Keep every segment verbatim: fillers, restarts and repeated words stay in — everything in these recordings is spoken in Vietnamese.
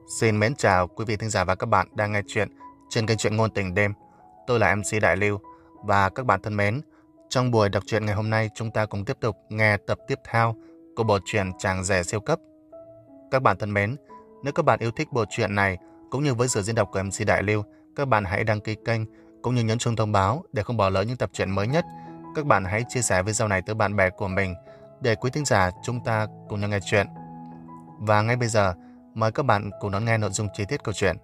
Xin mến chào quý vị thính giả và các bạn đang nghe chuyện trên kênh truyện ngôn tình đêm. Tôi là em xê Đại Lưu và các bạn thân mến, trong buổi đọc truyện ngày hôm nay chúng ta cùng tiếp tục nghe tập tiếp theo của bộ truyện Chàng rể siêu cấp. Các bạn thân mến, nếu các bạn yêu thích bộ truyện này cũng như với sự diễn đọc của em xê Đại Lưu, các bạn hãy đăng ký kênh cũng như nhấn chuông thông báo để không bỏ lỡ những tập truyện mới nhất. Các bạn hãy chia sẻ video này tới bạn bè của mình để quý thính giả chúng ta cùng nhau nghe chuyện. Và ngay bây giờ, mời các bạn cùng đón nghe nội dung chi tiết câu chuyện.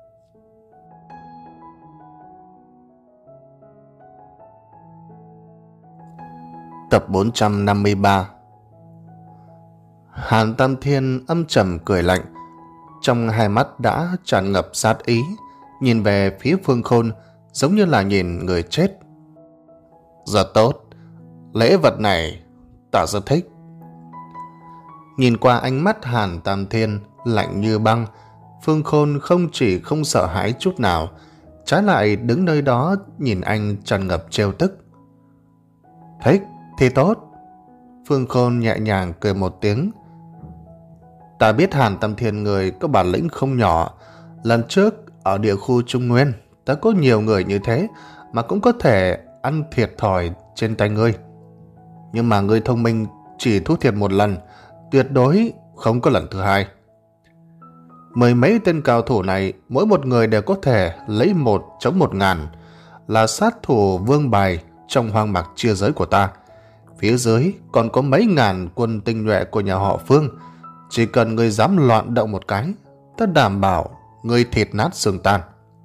Tập bốn trăm năm mươi ba. Hàn Tam Thiên âm trầm cười lạnh, trong hai mắt đã tràn ngập sát ý, nhìn về phía Phương Khôn giống như là nhìn người chết. Rất tốt, lễ vật này ta rất thích. Nhìn qua ánh mắt Hàn Tam Thiên lạnh như băng, Phương Khôn không chỉ không sợ hãi chút nào, trái lại đứng nơi đó nhìn anh tràn ngập trêu tức. Thích thì tốt. Phương Khôn nhẹ nhàng cười một tiếng. Ta biết Hàn Tam Thiên người có bản lĩnh không nhỏ. Lần trước ở địa khu Trung Nguyên ta có nhiều người như thế mà cũng có thể ăn thiệt thòi trên tay ngươi. Nhưng mà ngươi thông minh chỉ thua thiệt một lần, tuyệt đối không có lần thứ hai. Mười mấy tên cao thủ này, mỗi một người đều có thể lấy một chống một ngàn, là sát thủ vương bài trong hoang mạc chia giới của ta. Phía dưới còn có mấy ngàn quân tinh nhuệ của nhà họ Phương. Chỉ cần người dám loạn động một cái, ta đảm bảo người thịt nát xương tan.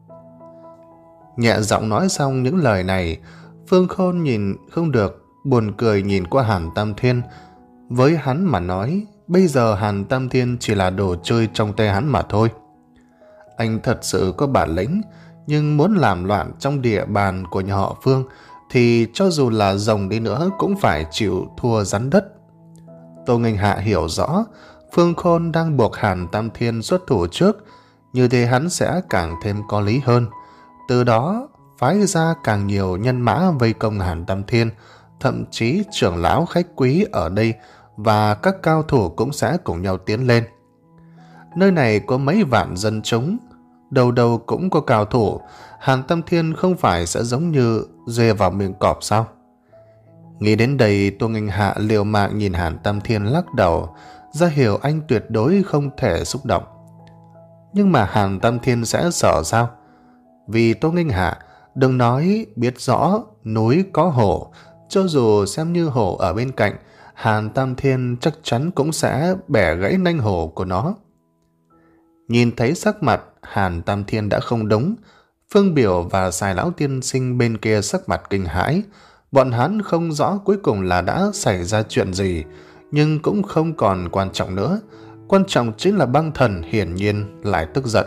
Nhẹ giọng nói xong những lời này, Phương Khôn nhìn không được, buồn cười nhìn qua Hàn Tam Thiên. Với hắn mà nói, bây giờ Hàn Tam Thiên chỉ là đồ chơi trong tay hắn mà thôi. Anh thật sự có bản lĩnh, nhưng muốn làm loạn trong địa bàn của nhà họ Phương thì cho dù là rồng đi nữa cũng phải chịu thua rắn đất. Tô Nghênh Hạ hiểu rõ Phương Khôn đang buộc Hàn Tam Thiên xuất thủ trước, như thế hắn sẽ càng thêm có lý hơn. Từ đó phái ra càng nhiều nhân mã vây công Hàn Tam Thiên, thậm chí trưởng lão khách quý ở đây và các cao thủ cũng sẽ cùng nhau tiến lên. Nơi này có mấy vạn dân chúng, đầu đầu cũng có cao thủ. Hàn Tam Thiên không phải sẽ giống như dê vào miệng cọp sao? Nghĩ đến đây, Tô Nghênh Hạ liều mạng nhìn Hàn Tam Thiên lắc đầu, ra hiểu anh tuyệt đối không thể xúc động. Nhưng mà Hàn Tam Thiên sẽ sợ sao? Vì Tô Nghênh Hạ đừng nói biết rõ núi có hổ, cho dù xem như hổ ở bên cạnh, Hàn Tam Thiên chắc chắn cũng sẽ bẻ gãy nanh hổ của nó. Nhìn thấy sắc mặt Hàn Tam Thiên đã không đúng, Phương Biểu và Sài Lão Tiên Sinh bên kia sắc mặt kinh hãi. Bọn hắn không rõ cuối cùng là đã xảy ra chuyện gì, nhưng cũng không còn quan trọng nữa. Quan trọng chính là băng thần hiển nhiên lại tức giận.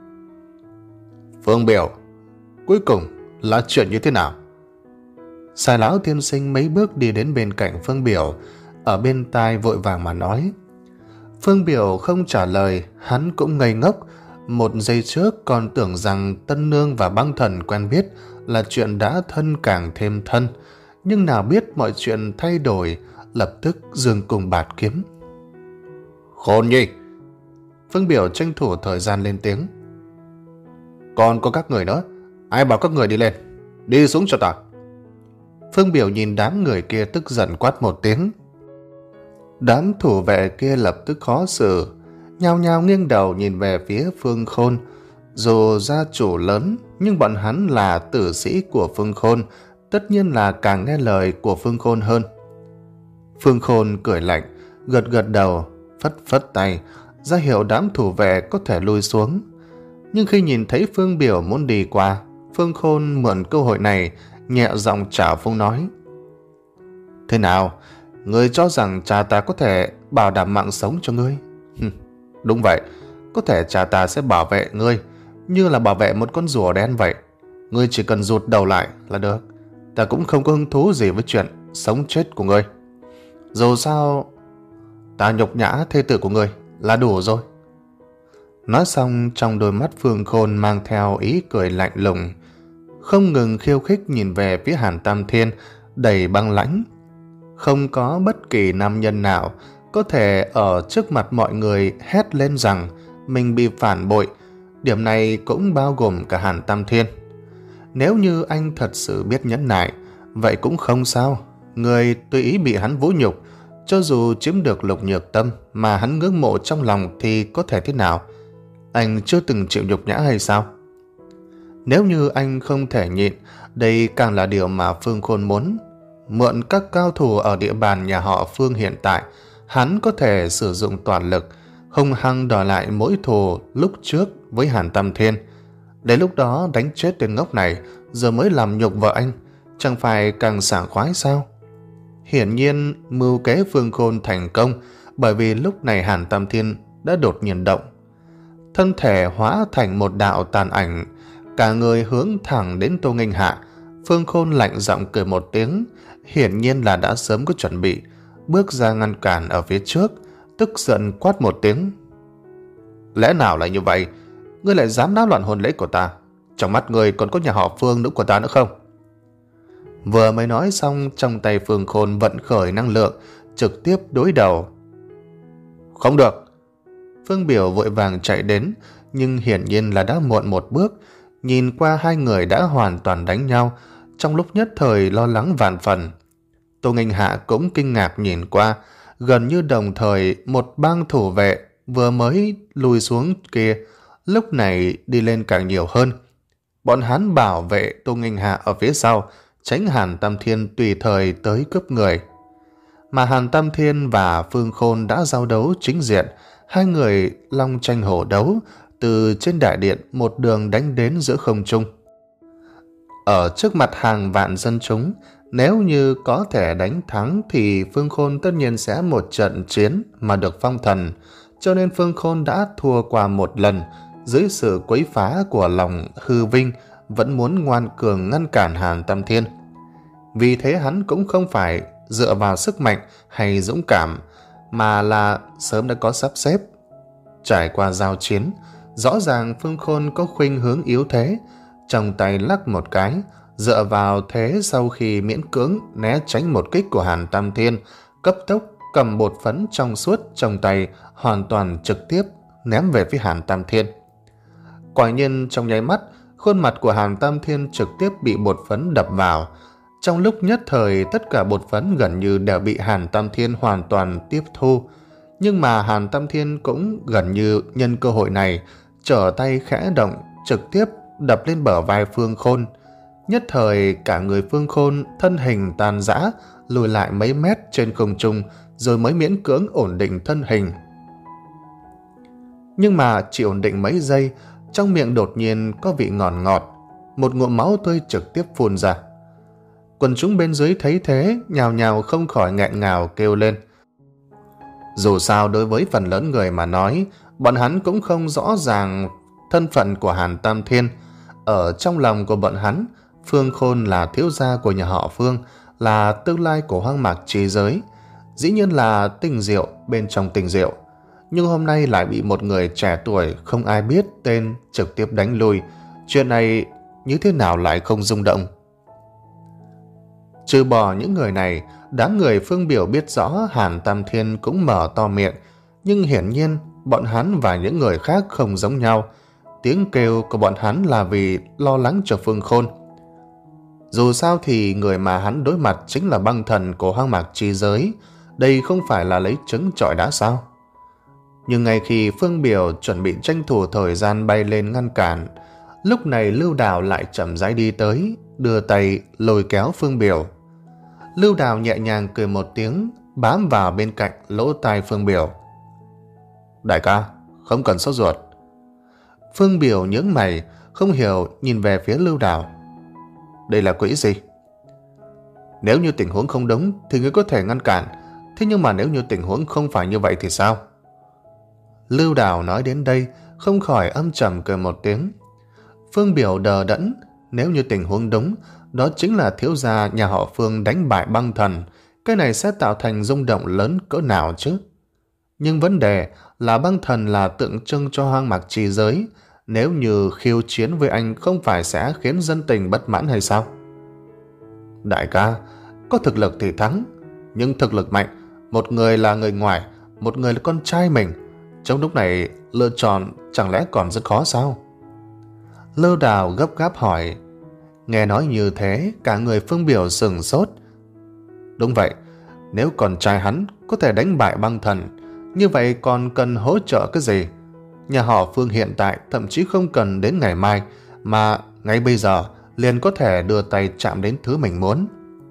Phương Biểu, cuối cùng là chuyện như thế nào? Sài Lão Tiên Sinh mấy bước đi đến bên cạnh Phương Biểu, ở bên tai vội vàng mà nói. Phương Biểu không trả lời, hắn cũng ngây ngốc. Một giây trước còn tưởng rằng Tân Nương và băng thần quen biết là chuyện đã thân càng thêm thân, nhưng nào biết mọi chuyện thay đổi, lập tức giương cùng bạt kiếm. Khôn nhi! Phương Biểu tranh thủ thời gian lên tiếng. Còn có các người nữa, ai bảo các người đi lên? Đi xuống cho ta! Phương Biểu nhìn đám người kia tức giận quát một tiếng. Đám thủ vệ kia lập tức khó xử, nhao nhao nghiêng đầu nhìn về phía Phương Khôn. Dù gia chủ lớn, nhưng bọn hắn là tử sĩ của Phương Khôn, tất nhiên là càng nghe lời của Phương Khôn hơn. Phương Khôn cười lạnh, gật gật đầu, phất phất tay, ra hiệu đám thủ vệ có thể lui xuống. Nhưng khi nhìn thấy Phương Biểu muốn đi qua, Phương Khôn mượn cơ hội này, nhẹ giọng trào phúng nói. Thế nào? Ngươi cho rằng cha ta có thể bảo đảm mạng sống cho ngươi? Đúng vậy, có thể cha ta sẽ bảo vệ ngươi, như là bảo vệ một con rùa đen vậy. Ngươi chỉ cần rụt đầu lại là được. Ta cũng không có hứng thú gì với chuyện sống chết của ngươi. Dù sao, ta nhục nhã thê tử của ngươi là đủ rồi. Nói xong, trong đôi mắt Phương Khôn mang theo ý cười lạnh lùng, không ngừng khiêu khích nhìn về phía Hàn Tam Thiên đầy băng lãnh. Không có bất kỳ nam nhân nào có thể ở trước mặt mọi người hét lên rằng mình bị phản bội. Điểm này cũng bao gồm cả Hàn Tam Thiên. Nếu như anh thật sự biết nhẫn nại, vậy cũng không sao. Người tùy ý bị hắn vũ nhục, cho dù chiếm được Lục Nhược Tâm mà hắn ngưỡng mộ trong lòng thì có thể thế nào? Anh chưa từng chịu nhục nhã hay sao? Nếu như anh không thể nhịn, đây càng là điều mà Phương Khôn muốn. Mượn các cao thủ ở địa bàn nhà họ Phương hiện tại, hắn có thể sử dụng toàn lực, hung hăng đòi lại mối thù lúc trước với Hàn Tam Thiên. Đến lúc đó đánh chết tên ngốc này, giờ mới làm nhục vợ anh, chẳng phải càng sảng khoái sao? Hiển nhiên mưu kế Phương Khôn thành công, bởi vì lúc này Hàn Tam Thiên đã đột nhiên động. Thân thể hóa thành một đạo tàn ảnh, cả người hướng thẳng đến Tô Nghênh Hạ. Phương Khôn lạnh giọng cười một tiếng, hiển nhiên là đã sớm có chuẩn bị, bước ra ngăn cản ở phía trước, tức giận quát một tiếng. Lẽ nào lại như vậy? Ngươi lại dám náo loạn hôn lễ của ta? Trong mắt ngươi còn có nhà họ Phương nữ của ta nữa không? Vừa mới nói xong, trong tay Phương Khôn vận khởi năng lượng, trực tiếp đối đầu. Không được! Phương Biểu vội vàng chạy đến, nhưng hiển nhiên là đã muộn một bước. Nhìn qua hai người đã hoàn toàn đánh nhau, trong lúc nhất thời lo lắng vạn phần. Tô Nghênh Hạ cũng kinh ngạc nhìn qua, gần như đồng thời một bang thủ vệ vừa mới lùi xuống kia, lúc này đi lên càng nhiều hơn. Bọn hắn bảo vệ Tô Nghênh Hạ ở phía sau, tránh Hàn Tam Thiên tùy thời tới cướp người. Mà Hàn Tam Thiên và Phương Khôn đã giao đấu chính diện, hai người long tranh hổ đấu, từ trên đại điện một đường đánh đến giữa không trung. Ở trước mặt hàng vạn dân chúng, nếu như có thể đánh thắng thì Phương Khôn tất nhiên sẽ một trận chiến mà được phong thần, cho nên Phương Khôn đã thua qua một lần. Dưới sự quấy phá của lòng hư vinh, vẫn muốn ngoan cường ngăn cản Hàn Tam Thiên. Vì thế hắn cũng không phải dựa vào sức mạnh hay dũng cảm, mà là sớm đã có sắp xếp. Trải qua giao chiến, rõ ràng Phương Khôn có khuynh hướng yếu thế, trong tay lắc một cái, dựa vào thế sau khi miễn cưỡng né tránh một kích của Hàn Tam Thiên, cấp tốc cầm bột phấn trong suốt trong tay, hoàn toàn trực tiếp ném về phía Hàn Tam Thiên. Quả nhiên trong nháy mắt, khuôn mặt của Hàn Tam Thiên trực tiếp bị bột phấn đập vào. Trong lúc nhất thời, tất cả bột phấn gần như đều bị Hàn Tam Thiên hoàn toàn tiếp thu. Nhưng mà Hàn Tam Thiên cũng gần như nhân cơ hội này, trở tay khẽ động, trực tiếp đập lên bờ vai Phương Khôn. Nhất thời cả người Phương Khôn thân hình tan rã, lùi lại mấy mét trên không trung, rồi mới miễn cưỡng ổn định thân hình. Nhưng mà chỉ ổn định mấy giây, trong miệng đột nhiên có vị ngọt ngọt, một ngụm máu tươi trực tiếp phun ra. Quần chúng bên dưới thấy thế, nhào nhào không khỏi nghẹn ngào kêu lên. Dù sao đối với phần lớn người mà nói, bọn hắn cũng không rõ ràng thân phận của Hàn Tam Thiên. Ở trong lòng của bọn hắn, Phương Khôn là thiếu gia của nhà họ Phương, là tương lai của hoang mạc trí giới, dĩ nhiên là tình diệu bên trong tình diệu. Nhưng hôm nay lại bị một người trẻ tuổi không ai biết tên trực tiếp đánh lui. Chuyện này như thế nào lại không rung động? Trừ bỏ những người này, đám người Phương Biểu biết rõ Hàn Tam Thiên cũng mở to miệng, nhưng hiển nhiên bọn hắn và những người khác không giống nhau. Tiếng kêu của bọn hắn là vì lo lắng cho Phương Khôn. Dù sao thì người mà hắn đối mặt chính là băng thần của hoang mạc chi giới, đây không phải là lấy trứng chọi đá sao? Nhưng ngay khi Phương Biểu chuẩn bị tranh thủ thời gian bay lên ngăn cản, lúc này Lưu Đào lại chậm rãi đi tới, đưa tay lôi kéo Phương Biểu. Lưu Đào nhẹ nhàng cười một tiếng, bám vào bên cạnh lỗ tai Phương Biểu. Đại ca, không cần sốt ruột. Phương Biểu nhướng mày, không hiểu nhìn về phía Lưu Đào. Đây là quỹ gì? Nếu như tình huống không đúng thì ngươi có thể ngăn cản, thế nhưng mà nếu như tình huống không phải như vậy thì sao? Lưu Đào nói đến đây, không khỏi âm trầm cười một tiếng. Phương Biểu đờ đẫn, nếu như tình huống đúng, đó chính là thiếu gia nhà họ Phương đánh bại băng thần, cái này sẽ tạo thành rung động lớn cỡ nào chứ? Nhưng vấn đề là băng thần là tượng trưng cho hoang mạc trì giới, nếu như khiêu chiến với anh không phải sẽ khiến dân tình bất mãn hay sao? Đại ca, có thực lực thì thắng, nhưng thực lực mạnh, một người là người ngoài, một người là con trai mình, Trong lúc này lựa chọn chẳng lẽ còn rất khó sao? Lưu Đào gấp gáp hỏi. Nghe nói như thế, cả người Phương Biểu sừng sốt. Đúng vậy, nếu con trai hắn có thể đánh bại băng thần, như vậy còn cần hỗ trợ cái gì? Nhà họ Phương hiện tại thậm chí không cần đến ngày mai, mà ngay bây giờ liền có thể đưa tay chạm đến thứ mình muốn.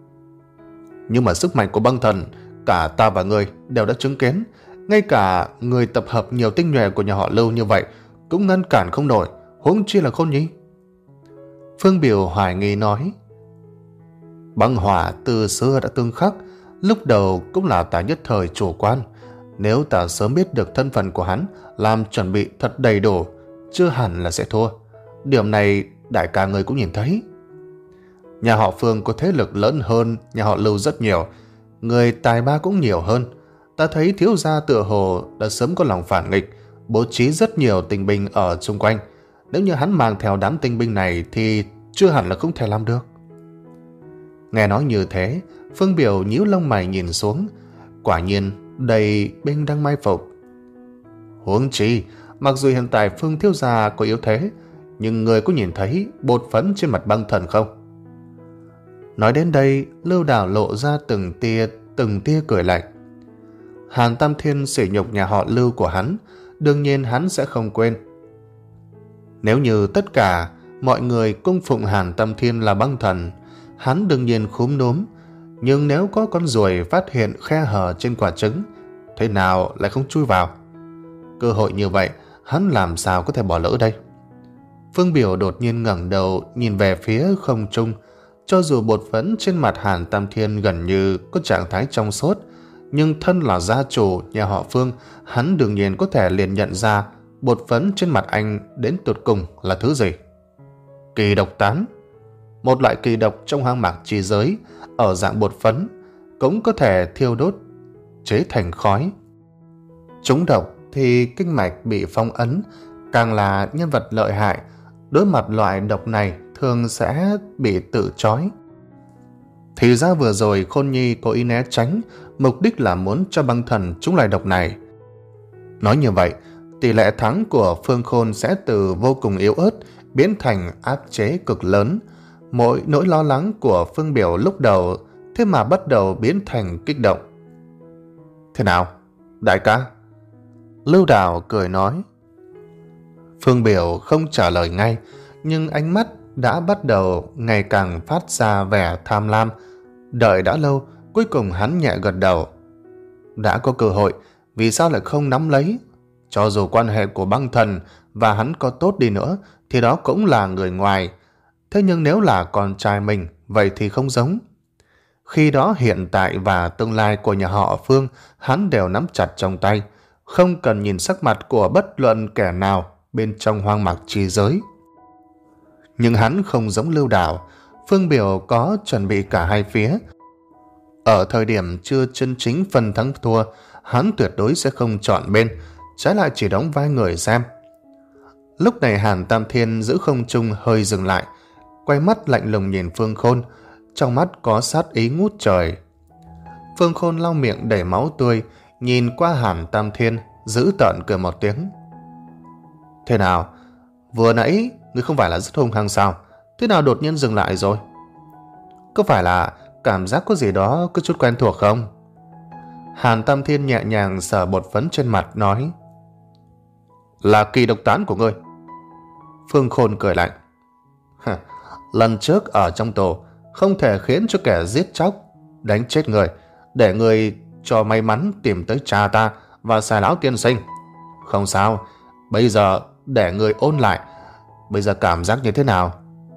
Nhưng mà sức mạnh của băng thần, cả ta và ngươi đều đã chứng kiến. Ngay cả người tập hợp nhiều tinh nhuệ của nhà họ Lưu như vậy cũng ngăn cản không nổi, huống chi là Khôn Nhi. Phương Biểu hoài nghi nói. Băng hỏa từ xưa đã tương khắc, lúc đầu cũng là ta nhất thời chủ quan. Nếu ta sớm biết được thân phận của hắn, làm chuẩn bị thật đầy đủ, chưa hẳn là sẽ thua. Điểm này đại ca người cũng nhìn thấy. Nhà họ Phương có thế lực lớn hơn nhà họ Lưu rất nhiều, người tài ba cũng nhiều hơn. Ta thấy thiếu gia tựa hồ đã sớm có lòng phản nghịch, bố trí rất nhiều tinh binh ở xung quanh. Nếu như hắn mang theo đám tinh binh này thì chưa hẳn là không thể làm được. Nghe nói như thế, Phương Biểu nhíu lông mày nhìn xuống. Quả nhiên đầy binh đang mai phục. Huống chi, mặc dù hiện tại Phương thiếu gia có yếu thế, nhưng người có nhìn thấy bột phấn trên mặt băng thần không? Nói đến đây, Lưu Đào lộ ra từng tia từng tia cười lạnh. Hàn Tam Thiên sỉ nhục nhà họ Lưu của hắn, đương nhiên hắn sẽ không quên. Nếu như tất cả mọi người cung phụng Hàn Tam Thiên là băng thần, hắn đương nhiên khúm núm. Nhưng nếu có con ruồi phát hiện khe hở trên quả trứng, thế nào lại không chui vào? Cơ hội như vậy, hắn làm sao có thể bỏ lỡ đây? Phương Biểu đột nhiên ngẩng đầu nhìn về phía không trung. Cho dù bột phấn trên mặt Hàn Tam Thiên gần như có trạng thái trong suốt, nhưng thân là gia chủ nhà họ Phương, hắn đương nhiên có thể liền nhận ra bột phấn trên mặt anh đến tột cùng là thứ gì. Kỳ độc tán, một loại kỳ độc trong hoang mạc chi giới, ở dạng bột phấn, cũng có thể thiêu đốt, chế thành khói. Trúng độc thì kinh mạch bị phong ấn, càng là nhân vật lợi hại, đối mặt loại độc này thường sẽ bị tự trói. Thì ra vừa rồi Khôn Nhi cố ý né tránh, mục đích là muốn cho băng thần trúng loại độc này. Nói như vậy, tỷ lệ thắng của Phương Khôn sẽ từ vô cùng yếu ớt biến thành áp chế cực lớn. Mỗi nỗi lo lắng của Phương Biểu lúc đầu thế mà bắt đầu biến thành kích động. Thế nào, đại ca? Lưu Đào cười nói. Phương Biểu không trả lời ngay, nhưng ánh mắt đã bắt đầu ngày càng phát ra vẻ tham lam. Đợi đã lâu, cuối cùng hắn nhẹ gật đầu. Đã có cơ hội, vì sao lại không nắm lấy? Cho dù quan hệ của băng thần và hắn có tốt đi nữa, thì đó cũng là người ngoài. Thế nhưng nếu là con trai mình, vậy thì không giống. Khi đó hiện tại và tương lai của nhà họ Phương, hắn đều nắm chặt trong tay, không cần nhìn sắc mặt của bất luận kẻ nào bên trong hoang mạc chi giới. Nhưng hắn không giống Lưu Đào. Phương Biểu có chuẩn bị cả hai phía. Ở thời điểm chưa chân chính phân thắng thua, hắn tuyệt đối sẽ không chọn bên, trái lại chỉ đóng vai người xem. Lúc này Hàn Tam Thiên giữ không trung hơi dừng lại, quay mắt lạnh lùng nhìn Phương Khôn, trong mắt có sát ý ngút trời. Phương Khôn lau miệng đầy máu tươi, nhìn qua Hàn Tam Thiên, giữ tợn cười một tiếng. Thế nào, vừa nãy ngươi không phải là rất hung hăng sao? Thế nào đột nhiên dừng lại rồi? Có phải là cảm giác có gì đó có chút quen thuộc không? Hàn Tam Thiên nhẹ nhàng sờ bột phấn trên mặt nói. Là kỳ độc tán của ngươi. Phương Khôn cười lạnh. Lần trước ở trong tù, không thể khiến cho kẻ giết chóc đánh chết người, để người cho may mắn tìm tới cha ta và Sai lão tiên sinh. Không sao, bây giờ để người ôn lại, bây giờ cảm giác như thế nào?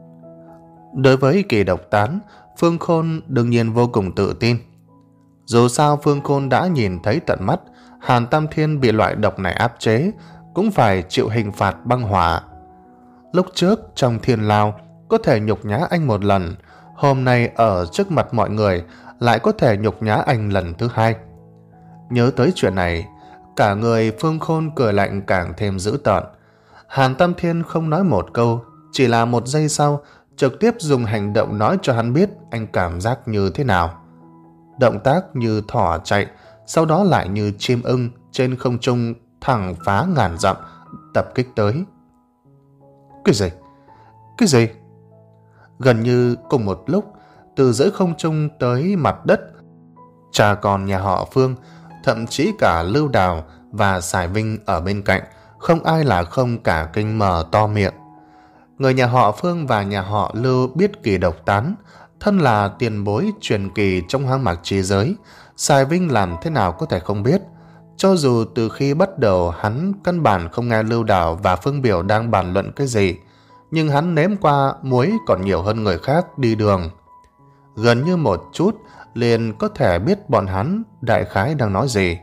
Đối với kỳ độc tán, Phương Khôn đương nhiên vô cùng tự tin. Dù sao Phương Khôn đã nhìn thấy tận mắt Hàn Tam Thiên bị loại độc này áp chế, cũng phải chịu hình phạt băng hỏa. Lúc trước trong thiên lao có thể nhục nhã anh một lần, hôm nay ở trước mặt mọi người lại có thể nhục nhã anh lần thứ hai. Nhớ tới chuyện này, cả người Phương Khôn cười lạnh càng thêm dữ tợn. Hàn Tam Thiên không nói một câu, chỉ là một giây sau trực tiếp dùng hành động nói cho hắn biết anh cảm giác như thế nào. Động tác như thỏ chạy, sau đó lại như chim ưng trên không trung thẳng phá ngàn dặm, tập kích tới. Cái gì? Cái gì? Gần như cùng một lúc, từ giữa không trung tới mặt đất, cha con nhà họ Phương, thậm chí cả Lưu Đào và Sài Vinh ở bên cạnh, không ai là không cả kinh mở to miệng. Người nhà họ Phương và nhà họ Lưu biết kỳ độc tán, thân là tiền bối truyền kỳ trong hoang mạc trí giới, Sài Vinh làm thế nào có thể không biết. Cho dù từ khi bắt đầu hắn căn bản không nghe Lưu Đào và Phương Biểu đang bàn luận cái gì, nhưng hắn nếm qua muối còn nhiều hơn người khác đi đường. Gần như một chút liền có thể biết bọn hắn đại khái đang nói gì.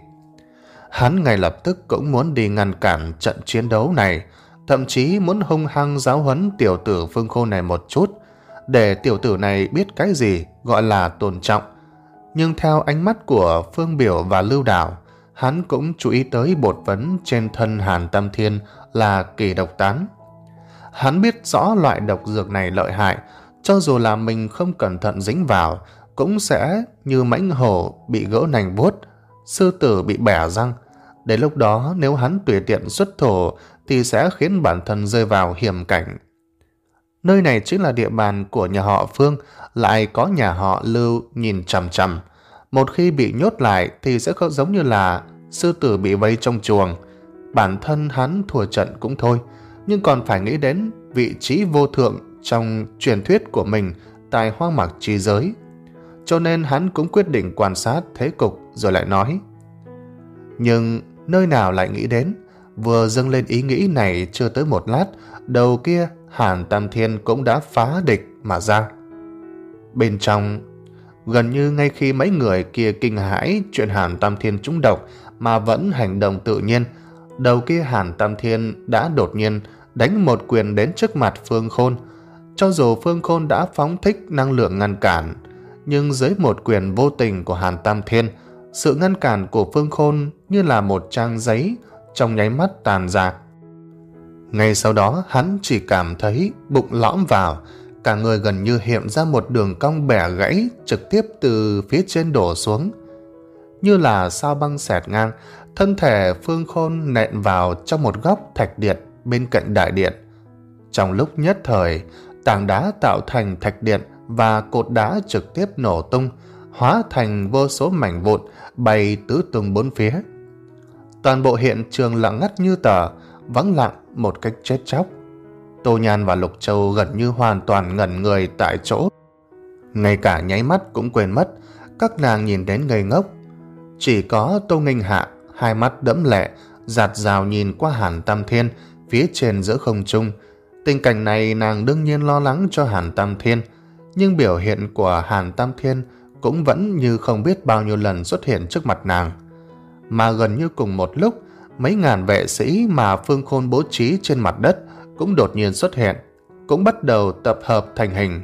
Hắn ngay lập tức cũng muốn đi ngăn cản trận chiến đấu này, thậm chí muốn hung hăng giáo huấn tiểu tử Phương Khôn này một chút, để tiểu tử này biết cái gì gọi là tôn trọng. Nhưng theo ánh mắt của Phương Biểu và Lưu Đào, hắn cũng chú ý tới bột phấn trên thân Hàn Tam Thiên là kỳ độc tán. Hắn biết rõ loại độc dược này lợi hại, cho dù là mình không cẩn thận dính vào, cũng sẽ như mãnh hổ bị gỡ nành vuốt, sư tử bị bẻ răng. Đến lúc đó nếu hắn tùy tiện xuất thổ thì sẽ khiến bản thân rơi vào hiểm cảnh. Nơi này chính là địa bàn của nhà họ Phương, lại có nhà họ Lưu nhìn chằm chằm. Một khi bị nhốt lại thì sẽ không giống như là sư tử bị vây trong chuồng. Bản thân hắn thua trận cũng thôi, nhưng còn phải nghĩ đến vị trí vô thượng trong truyền thuyết của mình tại hoang mạc trí giới. Cho nên hắn cũng quyết định quan sát thế cục rồi lại nói. Nhưng nơi nào lại nghĩ đến, vừa dâng lên ý nghĩ này chưa tới một lát, đầu kia Hàn Tam Thiên cũng đã phá địch mà ra. Bên trong, gần như ngay khi mấy người kia kinh hãi chuyện Hàn Tam Thiên trúng độc mà vẫn hành động tự nhiên, đầu kia Hàn Tam Thiên đã đột nhiên đánh một quyền đến trước mặt Phương Khôn. Cho dù Phương Khôn đã phóng thích năng lượng ngăn cản, nhưng dưới một quyền vô tình của Hàn Tam Thiên, sự ngăn cản của Phương Khôn như là một trang giấy trong nháy mắt tàn rạc. Ngay sau đó hắn chỉ cảm thấy bụng lõm vào, cả người gần như hiện ra một đường cong bẻ gãy trực tiếp từ phía trên đổ xuống. Như là sao băng xẹt ngang, thân thể Phương Khôn nện vào trong một góc thạch điện bên cạnh đại điện. Trong lúc nhất thời, tảng đá tạo thành thạch điện và cột đá trực tiếp nổ tung, hóa thành vô số mảnh vụn bay tứ tung bốn phía. Toàn bộ hiện trường lặng ngắt như tờ, vắng lặng một cách chết chóc. Tô Nhan và Lục Châu gần như hoàn toàn ngẩn người tại chỗ, ngay cả nháy mắt cũng quên mất, các nàng nhìn đến ngây ngốc. Chỉ có Tô Nghênh Hạ hai mắt đẫm lệ dạt dào nhìn qua Hàn Tam Thiên phía trên giữa không trung. Tình cảnh này nàng đương nhiên lo lắng cho Hàn Tam Thiên, nhưng biểu hiện của Hàn Tam Thiên cũng vẫn như không biết bao nhiêu lần xuất hiện trước mặt nàng. Mà gần như cùng một lúc, mấy ngàn vệ sĩ mà Phương Khôn bố trí trên mặt đất cũng đột nhiên xuất hiện, cũng bắt đầu tập hợp thành hình.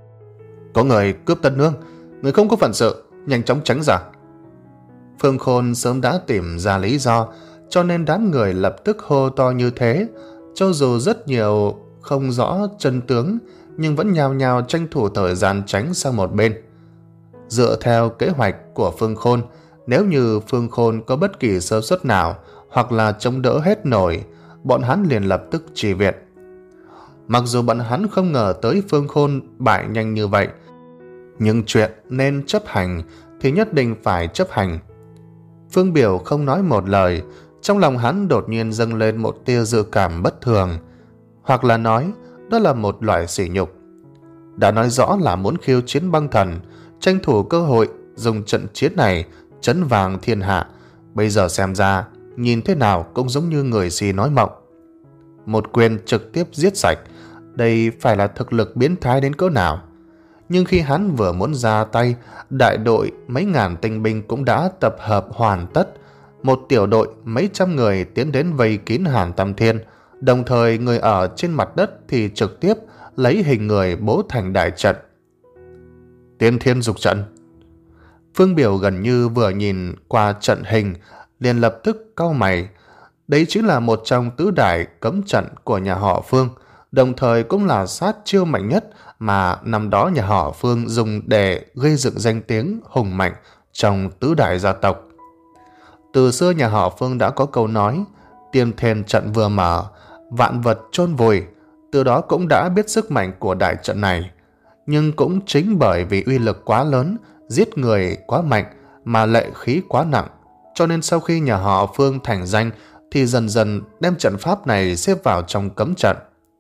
Có người cướp Tân Nương, người không có phận sự, nhanh chóng tránh ra. Phương Khôn sớm đã tìm ra lý do, cho nên đám người lập tức hô to như thế. Cho dù rất nhiều không rõ chân tướng, nhưng vẫn nhao nhao tranh thủ thời gian tránh sang một bên. Dựa theo kế hoạch của Phương Khôn, nếu như Phương Khôn có bất kỳ sơ suất nào hoặc là chống đỡ hết nổi, bọn hắn liền lập tức trì viện. Mặc dù bọn hắn không ngờ tới Phương Khôn bại nhanh như vậy, nhưng chuyện nên chấp hành thì nhất định phải chấp hành. Phương Biểu không nói một lời, trong lòng hắn đột nhiên dâng lên một tia dự cảm bất thường, hoặc là nói đó là một loại sỉ nhục. Đã nói rõ là muốn khiêu chiến băng thần, tranh thủ cơ hội dùng trận chiến này trấn vàng thiên hạ, bây giờ xem ra nhìn thế nào cũng giống như người si nói mộng. Một quyền trực tiếp giết sạch, đây phải là thực lực biến thái đến cỡ nào. Nhưng khi hắn vừa muốn ra tay, đại đội mấy ngàn tinh binh cũng đã tập hợp hoàn tất. Một tiểu đội mấy trăm người tiến đến vây kín Hàn Tam Thiên, đồng thời người ở trên mặt đất thì trực tiếp lấy hình người bố thành đại trận. Tiên Thiên Dục Trận. Phương Biểu gần như vừa nhìn qua trận hình liền lập tức cau mày. Đấy chính là một trong tứ đại cấm trận của nhà họ Phương, đồng thời cũng là sát chiêu mạnh nhất mà năm đó nhà họ Phương dùng để gây dựng danh tiếng hùng mạnh trong tứ đại gia tộc. Từ xưa nhà họ Phương đã có câu nói, Tiên Thiên trận vừa mở, vạn vật chôn vùi, từ đó cũng đã biết sức mạnh của đại trận này. Nhưng cũng chính bởi vì uy lực quá lớn, giết người quá mạnh mà lệ khí quá nặng, cho nên sau khi nhà họ Phương thành danh thì dần dần đem trận pháp này xếp vào trong cấm trận.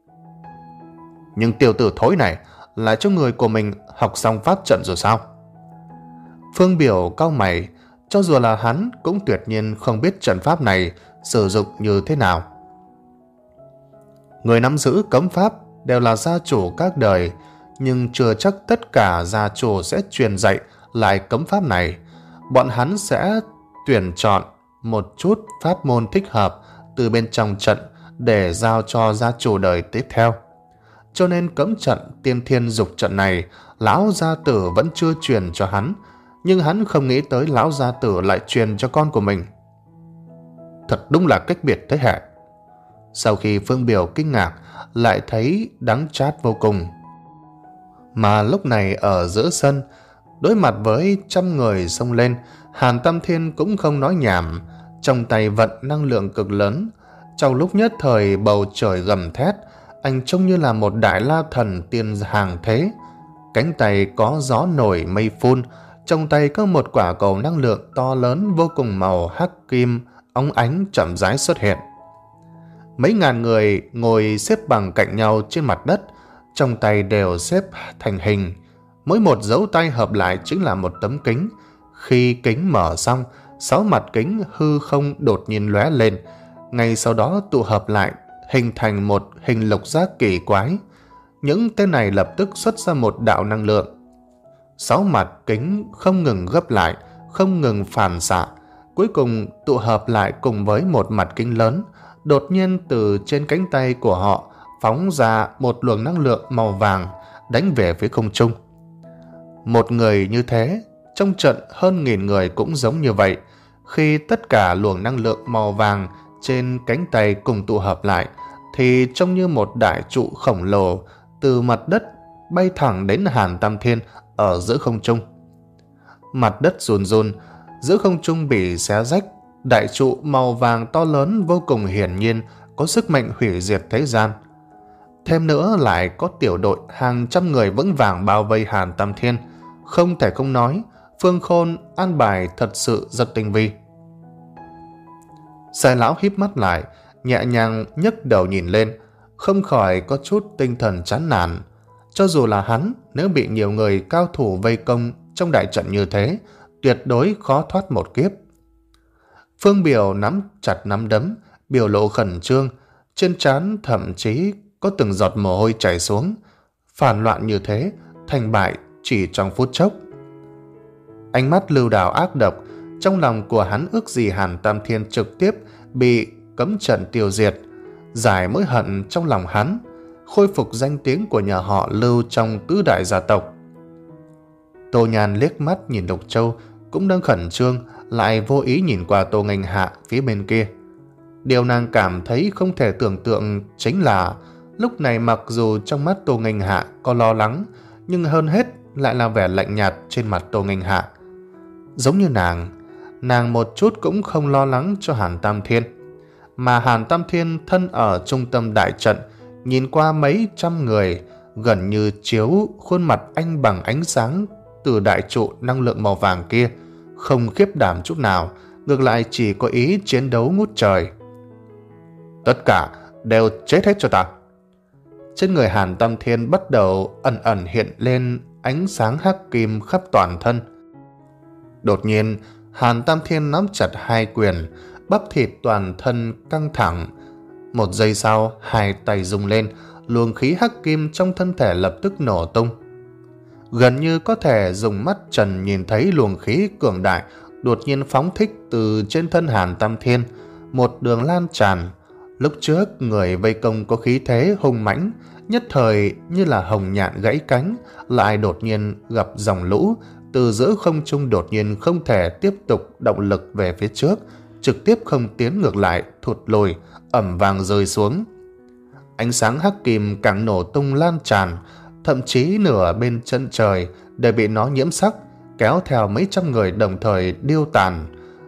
Nhưng tiểu tử thối này lại cho người của mình học xong pháp trận rồi sao? Phương Biểu cau mày, cho dù là hắn cũng tuyệt nhiên không biết trận pháp này sử dụng như thế nào. Người nắm giữ cấm pháp đều là gia chủ các đời, nhưng chưa chắc tất cả gia chủ sẽ truyền dạy lại cấm pháp này. Bọn hắn sẽ tuyển chọn một chút pháp môn thích hợp từ bên trong trận để giao cho gia chủ đời tiếp theo. Cho nên cấm trận Tiên Thiên Dục trận này lão gia tử vẫn chưa truyền cho hắn, nhưng hắn không nghĩ tới lão gia tử lại truyền cho con của mình. Thật đúng là cách biệt thế hệ. Sau khi Phương Biểu kinh ngạc, lại thấy đắng chát vô cùng. Mà lúc này ở giữa sân, đối mặt với trăm người xông lên, Hàn Tam Thiên cũng không nói nhảm, trong tay vận năng lượng cực lớn. Trong lúc nhất thời bầu trời gầm thét, anh trông như là một đại la thần tiên hàng thế. Cánh tay có gió nổi mây phun, trong tay có một quả cầu năng lượng to lớn vô cùng màu hắc kim, óng ánh chậm rãi xuất hiện. Mấy ngàn người ngồi xếp bằng cạnh nhau trên mặt đất, trong tay đều xếp thành hình. Mỗi một dấu tay hợp lại chính là một tấm kính. Khi kính mở xong, sáu mặt kính hư không đột nhiên lóe lên, ngay sau đó tụ hợp lại hình thành một hình lục giác kỳ quái. Những tên này lập tức xuất ra một đạo năng lượng. Sáu mặt kính không ngừng gấp lại, không ngừng phản xạ, cuối cùng tụ hợp lại cùng với một mặt kính lớn. Đột nhiên từ trên cánh tay của họ phóng ra một luồng năng lượng màu vàng đánh về phía không trung. Một người như thế, trong trận hơn nghìn người cũng giống như vậy. Khi tất cả luồng năng lượng màu vàng trên cánh tay cùng tụ hợp lại, thì trông như một đại trụ khổng lồ từ mặt đất bay thẳng đến Hàn Tam Thiên ở giữa không trung. Mặt đất run run, giữa không trung bị xé rách. Đại trụ màu vàng to lớn vô cùng hiển nhiên có sức mạnh hủy diệt thế gian. Thêm nữa lại có tiểu đội hàng trăm người vững vàng bao vây Hàn Tam Thiên. Không thể không nói, Phương Khôn an bài thật sự rất tinh vi. Sai lão híp mắt lại, nhẹ nhàng nhấc đầu nhìn lên, không khỏi có chút tinh thần chán nản. Cho dù là hắn, nếu bị nhiều người cao thủ vây công trong đại trận như thế, tuyệt đối khó thoát một kiếp. Phương Biểu nắm chặt nắm đấm, biểu lộ khẩn trương, trên trán thậm chí có từng giọt mồ hôi chảy xuống. Phản loạn như thế, thành bại chỉ trong phút chốc. Ánh mắt Lưu Đào ác độc, trong lòng của hắn ước gì Hàn Tam Thiên trực tiếp bị cấm trận tiêu diệt, giải mối hận trong lòng hắn, khôi phục danh tiếng của nhà họ Lưu trong tứ đại gia tộc. Tô Nhan liếc mắt nhìn Lục Châu, cũng đang khẩn trương, lại vô ý nhìn qua Tô Nghênh Hạ phía bên kia. Điều nàng cảm thấy không thể tưởng tượng chính là lúc này mặc dù trong mắt Tô Nghênh Hạ có lo lắng, nhưng hơn hết lại là vẻ lạnh nhạt trên mặt Tô Nghênh Hạ. Giống như nàng, nàng một chút cũng không lo lắng cho Hàn Tam Thiên. Mà Hàn Tam Thiên thân ở trung tâm đại trận, nhìn qua mấy trăm người, gần như chiếu khuôn mặt anh bằng ánh sáng từ đại trụ năng lượng màu vàng kia, không khiếp đảm chút nào, ngược lại chỉ có ý chiến đấu ngút trời. Tất cả đều chết hết cho ta. Trên người Hàn Tam Thiên bắt đầu ẩn ẩn hiện lên ánh sáng hắc kim khắp toàn thân. Đột nhiên, Hàn Tam Thiên nắm chặt hai quyền, bắp thịt toàn thân căng thẳng. Một giây sau, hai tay rung lên, luồng khí hắc kim trong thân thể lập tức nổ tung. Gần như có thể dùng mắt trần nhìn thấy luồng khí cường đại đột nhiên phóng thích từ trên thân Hàn Tam Thiên, một đường lan tràn. Lúc trước người vây công có khí thế hung mãnh, nhất thời như là hồng nhạn gãy cánh, lại đột nhiên gặp dòng lũ, từ giữa không trung đột nhiên không thể tiếp tục động lực về phía trước, trực tiếp không tiến ngược lại, thụt lùi, ầm vang rơi xuống. Ánh sáng hắc kim càng nổ tung lan tràn, thậm chí nửa bên chân trời đều bị nó nhiễm sắc, kéo theo mấy trăm người đồng thời điêu tàn.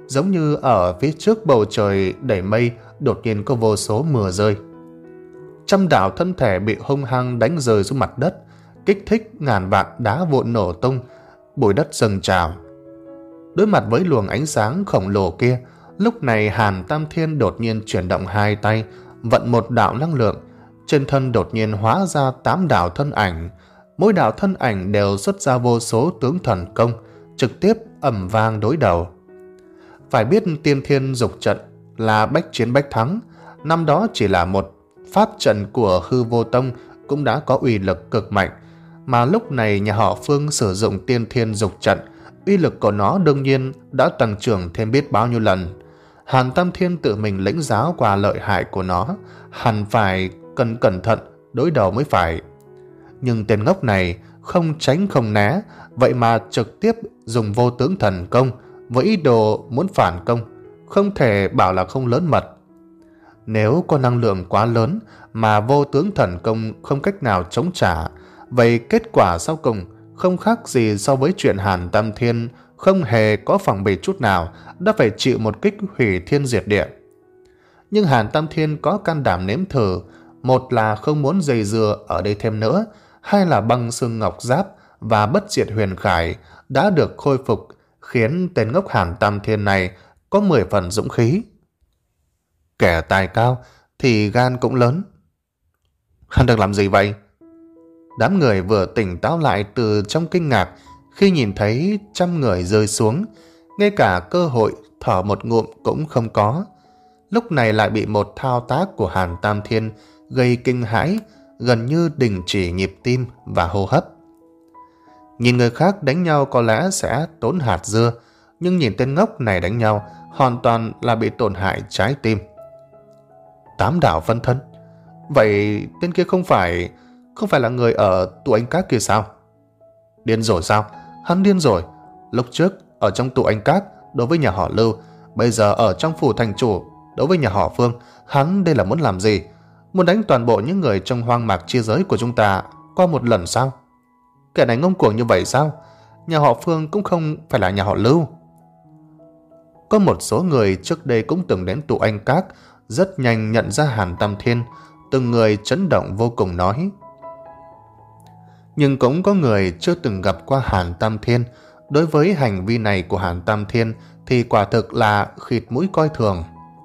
giống như ở phía trước bầu trời đầy mây đột nhiên có vô số mưa rơi. Trăm đạo thân thể bị hung hăng đánh rơi xuống mặt đất, kích thích ngàn vạn đá vụn nổ tung, bụi đất dâng trào. Đối mặt với luồng ánh sáng khổng lồ kia, lúc này Hàn Tam Thiên đột nhiên chuyển động hai tay, vận một đạo năng lượng, trên thân đột nhiên hóa ra tám đạo thân ảnh, mỗi đạo thân ảnh đều xuất ra vô số tướng thần công, trực tiếp ầm vang đối đầu. Phải biết Tiên Thiên Dục Trận là bách chiến bách thắng, năm đó chỉ là một pháp trận của Hư Vô Tông cũng đã có uy lực cực mạnh, mà lúc này nhà họ Phương sử dụng Tiên Thiên Dục Trận, uy lực của nó đương nhiên đã tăng trưởng thêm biết bao nhiêu lần. Hàn Tam Thiên tự mình lĩnh giáo qua lợi hại của nó, hẳn phải cần cẩn thận đối đầu mới phải. Nhưng tên ngốc này không tránh không né, vậy mà trực tiếp dùng vô tướng thần công với ý đồ muốn phản công, không thể bảo là không lớn mật. Nếu có năng lượng quá lớn mà vô tướng thần công không cách nào chống trả, vậy kết quả sau cùng không khác gì so với chuyện Hàn Tam Thiên không hề có phòng bị chút nào đã phải chịu một kích hủy thiên diệt địa. Nhưng Hàn Tam Thiên có can đảm nếm thử, một là không muốn dây dưa ở đây thêm nữa, hai là băng xương ngọc giáp và bất diệt huyền khải đã được khôi phục, khiến tên ngốc Hàn Tam Thiên này có mười phần dũng khí. Kẻ tài cao thì gan cũng lớn. Hắn đang làm gì vậy? Đám người vừa tỉnh táo lại từ trong kinh ngạc khi nhìn thấy trăm người rơi xuống, ngay cả cơ hội thở một ngụm cũng không có. Lúc này lại bị một thao tác của Hàn Tam Thiên gây kinh hãi, gần như đình chỉ nhịp tim và hô hấp. Nhìn người khác đánh nhau có lẽ sẽ tốn hạt dưa, nhưng nhìn tên ngốc này đánh nhau hoàn toàn là bị tổn hại trái tim. Tám đạo phân thân? Vậy tên kia không phải không phải là người ở tụ anh các kia sao? Điên rồi sao? Hắn điên rồi. Lúc trước ở trong tụ anh các đối với nhà họ Lưu, bây giờ ở trong phủ thành chủ đối với nhà họ Phương, hắn đây là muốn làm gì? Muốn đánh toàn bộ những người trong hoang mạc chia giới của chúng ta qua một lần sao? Kẻ này ngông cuồng như vậy sao? Nhà họ Phương cũng không phải là nhà họ Lưu. Có một số người trước đây cũng từng đến tụ anh các, rất nhanh nhận ra Hàn Tam Thiên, từng người chấn động vô cùng nói. Nhưng cũng có người chưa từng gặp qua Hàn Tam Thiên, đối với hành vi này của Hàn Tam Thiên thì quả thực là khịt mũi coi thường.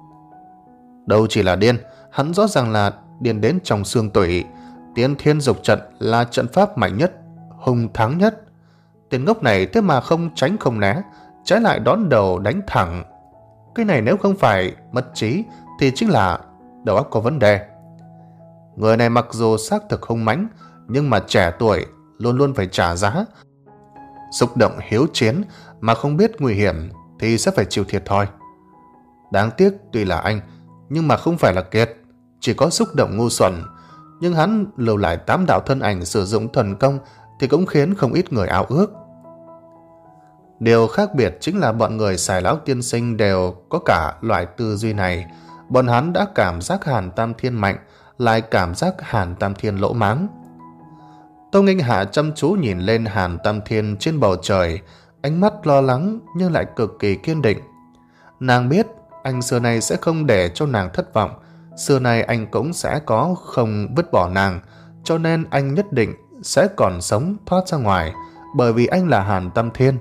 Đâu chỉ là điên, hắn rõ ràng là điên đến trong xương tủy. Tiên Thiên Dục Trận là trận pháp mạnh nhất, hung thắng nhất. Tên ngốc này thế mà không tránh không né, trái lại đón đầu đánh thẳng. Cái này nếu không phải mất trí thì chính là đầu óc có vấn đề. Người này mặc dù xác thực hung mãnh, nhưng mà trẻ tuổi luôn luôn phải trả giá. Xúc động hiếu chiến mà không biết nguy hiểm thì sẽ phải chịu thiệt thòi. Đáng tiếc tuy là anh, nhưng mà không phải là Kiệt, chỉ có xúc động ngu xuẩn. Nhưng hắn lưu lại tám đạo thân ảnh sử dụng thần công thì cũng khiến không ít người ao ước. Điều khác biệt chính là bọn người Xài Lão Tiên Sinh đều có cả loại tư duy này. Bọn hắn đã cảm giác Hàn Tam Thiên mạnh, lại cảm giác Hàn Tam Thiên lỗ mãng. Tô Nghênh Hạ chăm chú nhìn lên Hàn Tam Thiên trên bầu trời, ánh mắt lo lắng nhưng lại cực kỳ kiên định. Nàng biết anh xưa nay sẽ không để cho nàng thất vọng, xưa nay anh cũng sẽ có không vứt bỏ nàng, cho nên anh nhất định sẽ còn sống thoát ra ngoài, bởi vì anh là Hàn Tam Thiên.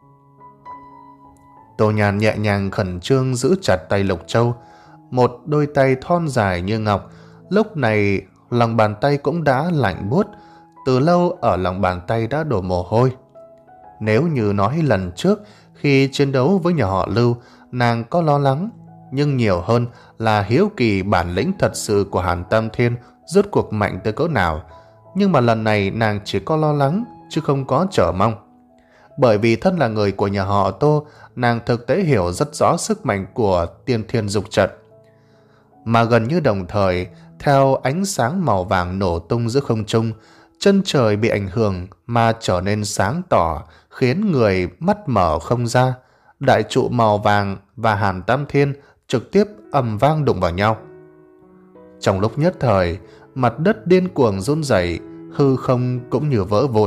Tô Nhàn nhẹ nhàng khẩn trương giữ chặt tay Lục Châu, một đôi tay thon dài như ngọc, lúc này lòng bàn tay cũng đã lạnh buốt, từ lâu ở lòng bàn tay đã đổ mồ hôi. Nếu như nói lần trước khi chiến đấu với nhà họ Lưu, nàng có lo lắng, nhưng nhiều hơn là hiếu kỳ bản lĩnh thật sự của Hàn Tam Thiên rốt cuộc mạnh tới cỡ nào. Nhưng mà lần này nàng chỉ có lo lắng chứ không có chờ mong. Bởi vì thân là người của nhà họ Tô, nàng thực tế hiểu rất rõ sức mạnh của Tiên Thiên Dục Trận. Mà gần như đồng thời, theo ánh sáng màu vàng nổ tung giữa không trung, chân trời bị ảnh hưởng mà trở nên sáng tỏ, khiến người mắt mở không ra. Đại trụ màu vàng và Hàn Tam Thiên trực tiếp ầm vang đụng vào nhau. Trong lúc nhất thời, mặt đất điên cuồng run rẩy, hư không cũng như vỡ vụn,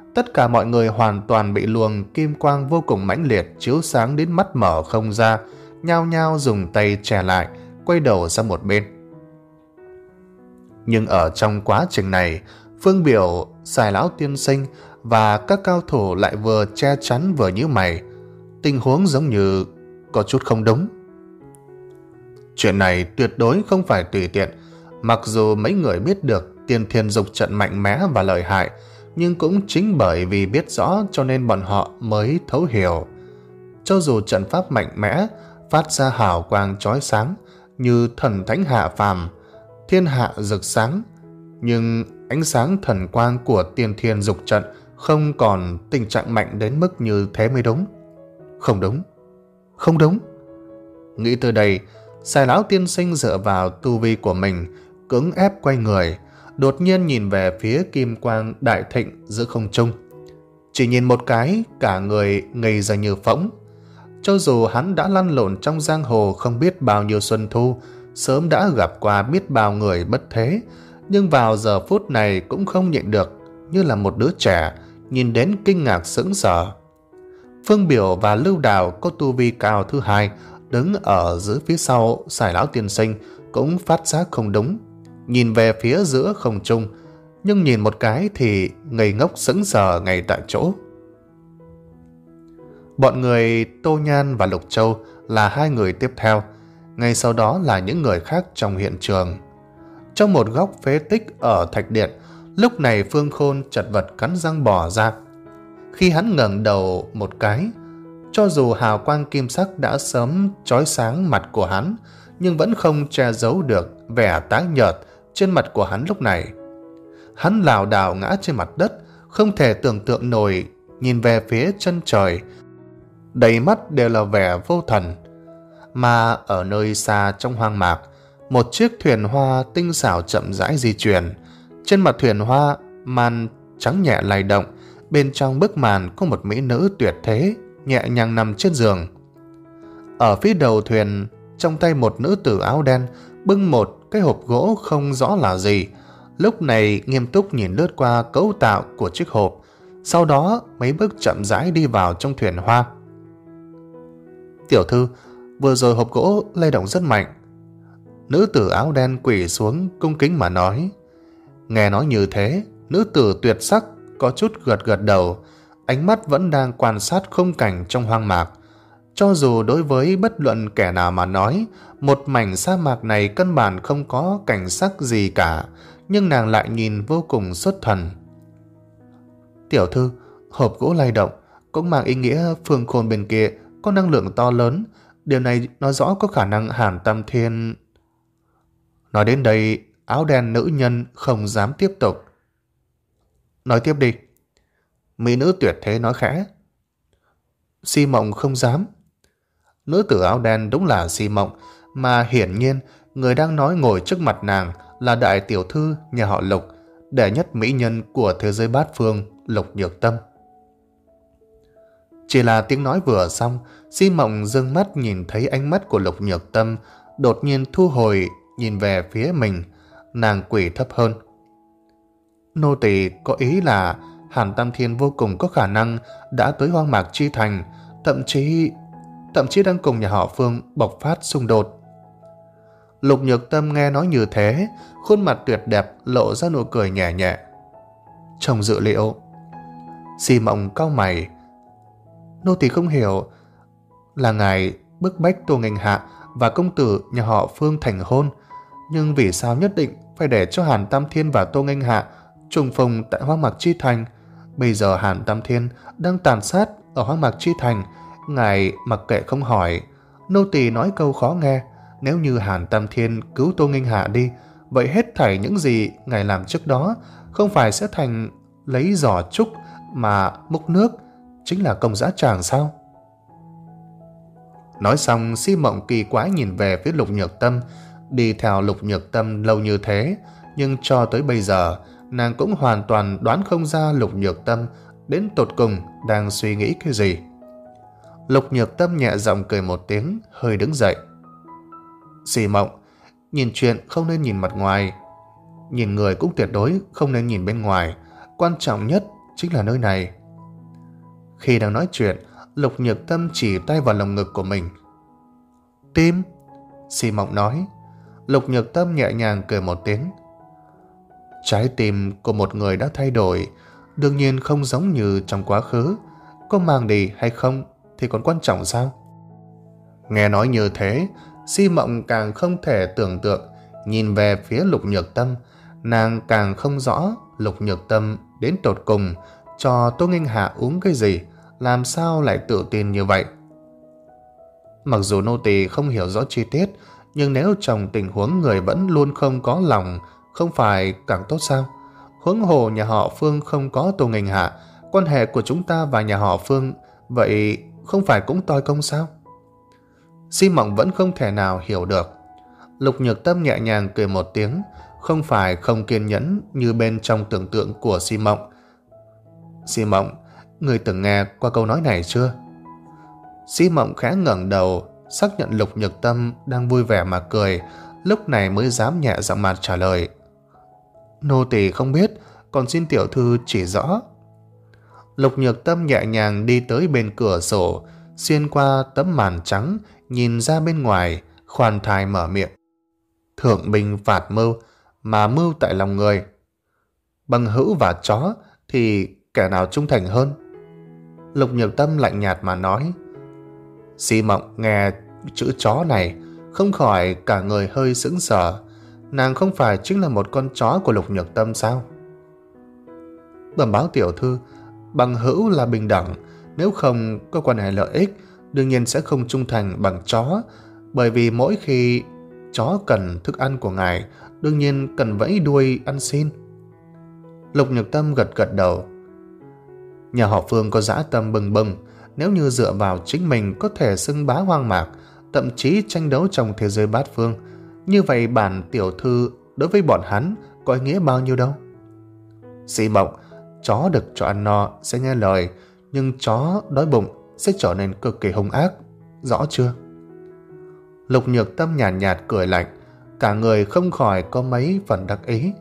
Tất cả mọi người hoàn toàn bị luồng kim quang vô cùng mãnh liệt chiếu sáng đến mắt mở không ra, nhao nhao dùng tay che lại, quay đầu sang một bên. Nhưng ở trong quá trình này, Phương Biểu, Sài Lão Tiên Sinh và các cao thủ lại vừa che chắn vừa nhíu mày. Tình huống giống như có chút không đúng. Chuyện này tuyệt đối không phải tùy tiện. Mặc dù mấy người biết được Tiên Thiên Dục Trận mạnh mẽ và lợi hại, nhưng cũng chính bởi vì biết rõ cho nên bọn họ mới thấu hiểu. Cho dù trận pháp mạnh mẽ, phát ra hào quang chói sáng như thần thánh hạ phàm, thiên hạ rực sáng, nhưng ánh sáng thần quang của Tiên Thiên Dục Trận không còn tình trạng mạnh đến mức như thế mới đúng. Không đúng, không đúng. Nghĩ từ đây, Sài Lão Tiên Sinh dựa vào tu vi của mình, cưỡng ép quay người, đột nhiên nhìn về phía kim quang đại thịnh giữa không trung. Chỉ nhìn một cái, cả người ngây ra như phỗng. Cho dù hắn đã lăn lộn trong giang hồ không biết bao nhiêu xuân thu, sớm đã gặp qua biết bao người bất thế, nhưng vào giờ phút này cũng không nhịn được, như là một đứa trẻ nhìn đến kinh ngạc sững sờ. Phương Biểu và Lưu Đào có tu vi cao thứ hai, đứng ở dưới phía sau Sài Lão Tiên Sinh cũng phát giác không đúng, nhìn về phía giữa không trung, nhưng nhìn một cái thì ngây ngốc sững sờ ngay tại chỗ. Bọn người Tô Nhan và Lục Châu là hai người tiếp theo, ngay sau đó là những người khác trong hiện trường. Trong một góc phế tích ở thạch điện, lúc này Phương Khôn chật vật cắn răng bỏ ra. Khi hắn ngẩng đầu một cái, cho dù hào quang kim sắc đã sớm chói sáng mặt của hắn, nhưng vẫn không che giấu được vẻ tái nhợt trên mặt của hắn lúc này. Hắn lảo đảo ngã trên mặt đất, không thể tưởng tượng nổi, nhìn về phía chân trời, đầy mắt đều là vẻ vô thần. Mà ở nơi xa trong hoang mạc, một chiếc thuyền hoa tinh xảo chậm rãi di chuyển. Trên mặt thuyền hoa, màn trắng nhẹ lay động, bên trong bức màn có một mỹ nữ tuyệt thế nhẹ nhàng nằm trên giường. Ở phía đầu thuyền, trong tay một nữ tử áo đen bưng một cái hộp gỗ không rõ là gì, lúc này nghiêm túc nhìn lướt qua cấu tạo của chiếc hộp, sau đó mấy bước chậm rãi đi vào trong thuyền hoa. Tiểu thư, vừa rồi hộp gỗ lay động rất mạnh. Nữ tử áo đen quỳ xuống cung kính mà nói. Nghe nói như thế, nữ tử tuyệt sắc có chút gật gật đầu, ánh mắt vẫn đang quan sát khung cảnh trong hoang mạc. Cho dù đối với bất luận kẻ nào mà nói, một mảnh sa mạc này căn bản không có cảnh sắc gì cả, nhưng nàng lại nhìn vô cùng xuất thần. Tiểu thư, hộp gỗ lay động cũng mang ý nghĩa Phương Khôn bên kia có năng lượng to lớn. Điều này nói rõ có khả năng Hàn Tam Thiên... Nói đến đây, áo đen nữ nhân không dám tiếp tục. Nói tiếp đi. Mỹ nữ tuyệt thế nói khẽ. Si Mộng không dám. Nữ tử áo đen đúng là Si Mộng, mà hiển nhiên người đang nói ngồi trước mặt nàng là đại tiểu thư nhà họ Lục, đệ nhất mỹ nhân của thế giới bát phương, Lục Nhược Tâm. Chỉ là tiếng nói vừa xong, Si Mộng dương mắt nhìn thấy ánh mắt của Lục Nhược Tâm, đột nhiên thu hồi nhìn về phía mình, nàng quỳ thấp hơn. Nô tỳ có ý là Hàn Tam Thiên vô cùng có khả năng đã tới hoang mạc chi thành, thậm chí thậm chí đang cùng nhà họ Phương bộc phát xung đột. Lục Nhược Tâm nghe nói như thế, khuôn mặt tuyệt đẹp lộ ra nụ cười nhẹ nhẹ. Trong dự liệu. Si Mộng cau mày. Nô tỳ không hiểu, là ngài bức bách Tô Nghênh Hạ và công tử nhà họ Phương thành hôn, nhưng vì sao nhất định phải để cho Hàn Tam Thiên và Tô Nghênh Hạ trùng phùng tại hoang mạc chi thành? Bây giờ Hàn Tam Thiên đang tàn sát ở hoang mạc chi thành, ngài mặc kệ không hỏi. Nô tỳ nói câu khó nghe, nếu như Hàn Tam Thiên cứu Tô Nghênh Hạ đi, vậy hết thảy những gì ngài làm trước đó không phải sẽ thành lấy giỏ trúc mà múc nước, chính là công dã tràng sao? Nói xong, Si Mộng kỳ quái nhìn về phía Lục Nhược Tâm. Đi theo Lục Nhược Tâm lâu như thế, nhưng cho tới bây giờ nàng cũng hoàn toàn đoán không ra Lục Nhược Tâm đến tột cùng đang suy nghĩ cái gì. Lục Nhược Tâm nhẹ giọng cười một tiếng, hơi đứng dậy. Si Mộng, nhìn chuyện không nên nhìn mặt ngoài, nhìn người cũng tuyệt đối không nên nhìn bên ngoài, quan trọng nhất chính là nơi này. Khi đang nói chuyện, Lục Nhược Tâm chỉ tay vào lồng ngực của mình. Tim? Si Mộng nói. Lục Nhược Tâm nhẹ nhàng cười một tiếng. Trái tim của một người đã thay đổi, đương nhiên không giống như trong quá khứ. Có mang đi hay không thì còn quan trọng sao? Nghe nói như thế, Si Mộng càng không thể tưởng tượng. Nhìn về phía Lục Nhược Tâm, nàng càng không rõ Lục Nhược Tâm đến tột cùng cho Tô Nghênh Hạ uống cái gì, làm sao lại tự tin như vậy. Mặc dù nô tỳ không hiểu rõ chi tiết, nhưng nếu trong tình huống người vẫn luôn không có lòng, không phải càng tốt sao? Huống hồ nhà họ Phương không có Tô Nghênh Hạ, quan hệ của chúng ta và nhà họ Phương vậy không phải cũng toi công sao? Si Mộng vẫn không thể nào hiểu được. Lục Nhược Tâm nhẹ nhàng cười một tiếng, không phải không kiên nhẫn như bên trong tưởng tượng của Si Mộng. Si Mộng, người từng nghe qua câu nói này chưa? Si Mộng khẽ ngẩng đầu, xác nhận Lục Nhược Tâm đang vui vẻ mà cười, lúc này mới dám nhẹ giọng mặt trả lời. Nô tỳ không biết, còn xin tiểu thư chỉ rõ. Lục Nhược Tâm nhẹ nhàng đi tới bên cửa sổ, xuyên qua tấm màn trắng, nhìn ra bên ngoài, khoan thai mở miệng. Thượng binh phạt mưu, mà mưu tại lòng người. Bằng hữu và chó thì kẻ nào trung thành hơn? Lục Nhược Tâm lạnh nhạt mà nói. Si Mộng nghe chữ chó này, không khỏi cả người hơi sững sờ. Nàng không phải chính là một con chó của Lục Nhược Tâm sao? Bẩm báo tiểu thư, bằng hữu là bình đẳng, nếu không có quan hệ lợi ích, đương nhiên sẽ không trung thành bằng chó, bởi vì mỗi khi chó cần thức ăn của ngài, đương nhiên cần vẫy đuôi ăn xin. Lục Nhược Tâm gật gật đầu. Nhà họ Phương có dã tâm bừng bừng, nếu như dựa vào chính mình có thể xưng bá hoang mạc, thậm chí tranh đấu trong thế giới bát phương, như vậy bản tiểu thư đối với bọn hắn có ý nghĩa bao nhiêu đâu. Si Mộng, chó được cho ăn no sẽ nghe lời, nhưng chó đói bụng sẽ trở nên cực kỳ hung ác, rõ chưa? Lục Nhược Tâm nhàn nhạt, nhạt cười lạnh, cả người không khỏi có mấy phần đắc ý.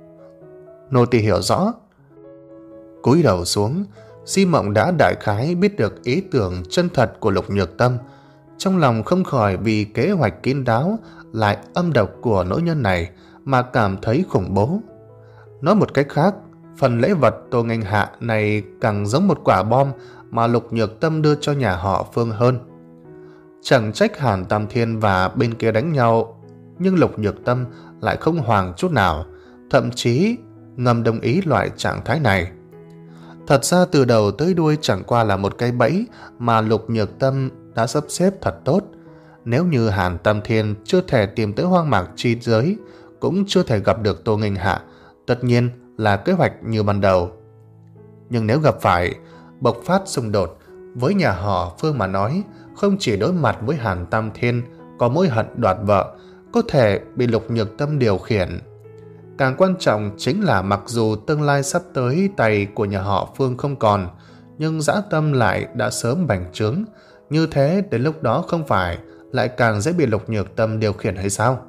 Nô tỳ hiểu rõ. Cúi đầu xuống, Si Mộng đã đại khái biết được ý tưởng chân thật của Lục Nhược Tâm, trong lòng không khỏi vì kế hoạch kín đáo lại âm độc của nữ nhân này mà cảm thấy khủng bố. Nói một cách khác, phần lễ vật Tô Nghênh Hạ này càng giống một quả bom mà Lục Nhược Tâm đưa cho nhà họ Phương hơn. Chẳng trách Hàn Tam Thiên và bên kia đánh nhau, nhưng Lục Nhược Tâm lại không hoảng chút nào, thậm chí ngầm đồng ý loại trạng thái này. Thật ra từ đầu tới đuôi chẳng qua là một cái bẫy mà Lục Nhược Tâm đã sắp xếp thật tốt. Nếu như Hàn Tam Thiên chưa thể tìm tới hoang mạc chi giới, cũng chưa thể gặp được Tô Nghênh Hạ, tất nhiên là kế hoạch như ban đầu. Nhưng nếu gặp phải bộc phát xung đột với nhà họ Phương mà nói, không chỉ đối mặt với Hàn Tam Thiên có mối hận đoạt vợ, có thể bị Lục Nhược Tâm điều khiển. Càng quan trọng chính là mặc dù tương lai sắp tới tay của nhà họ Phương không còn, nhưng dã tâm lại đã sớm bành trướng. Như thế đến lúc đó không phải lại càng dễ bị Lục Nhược Tâm điều khiển hay sao?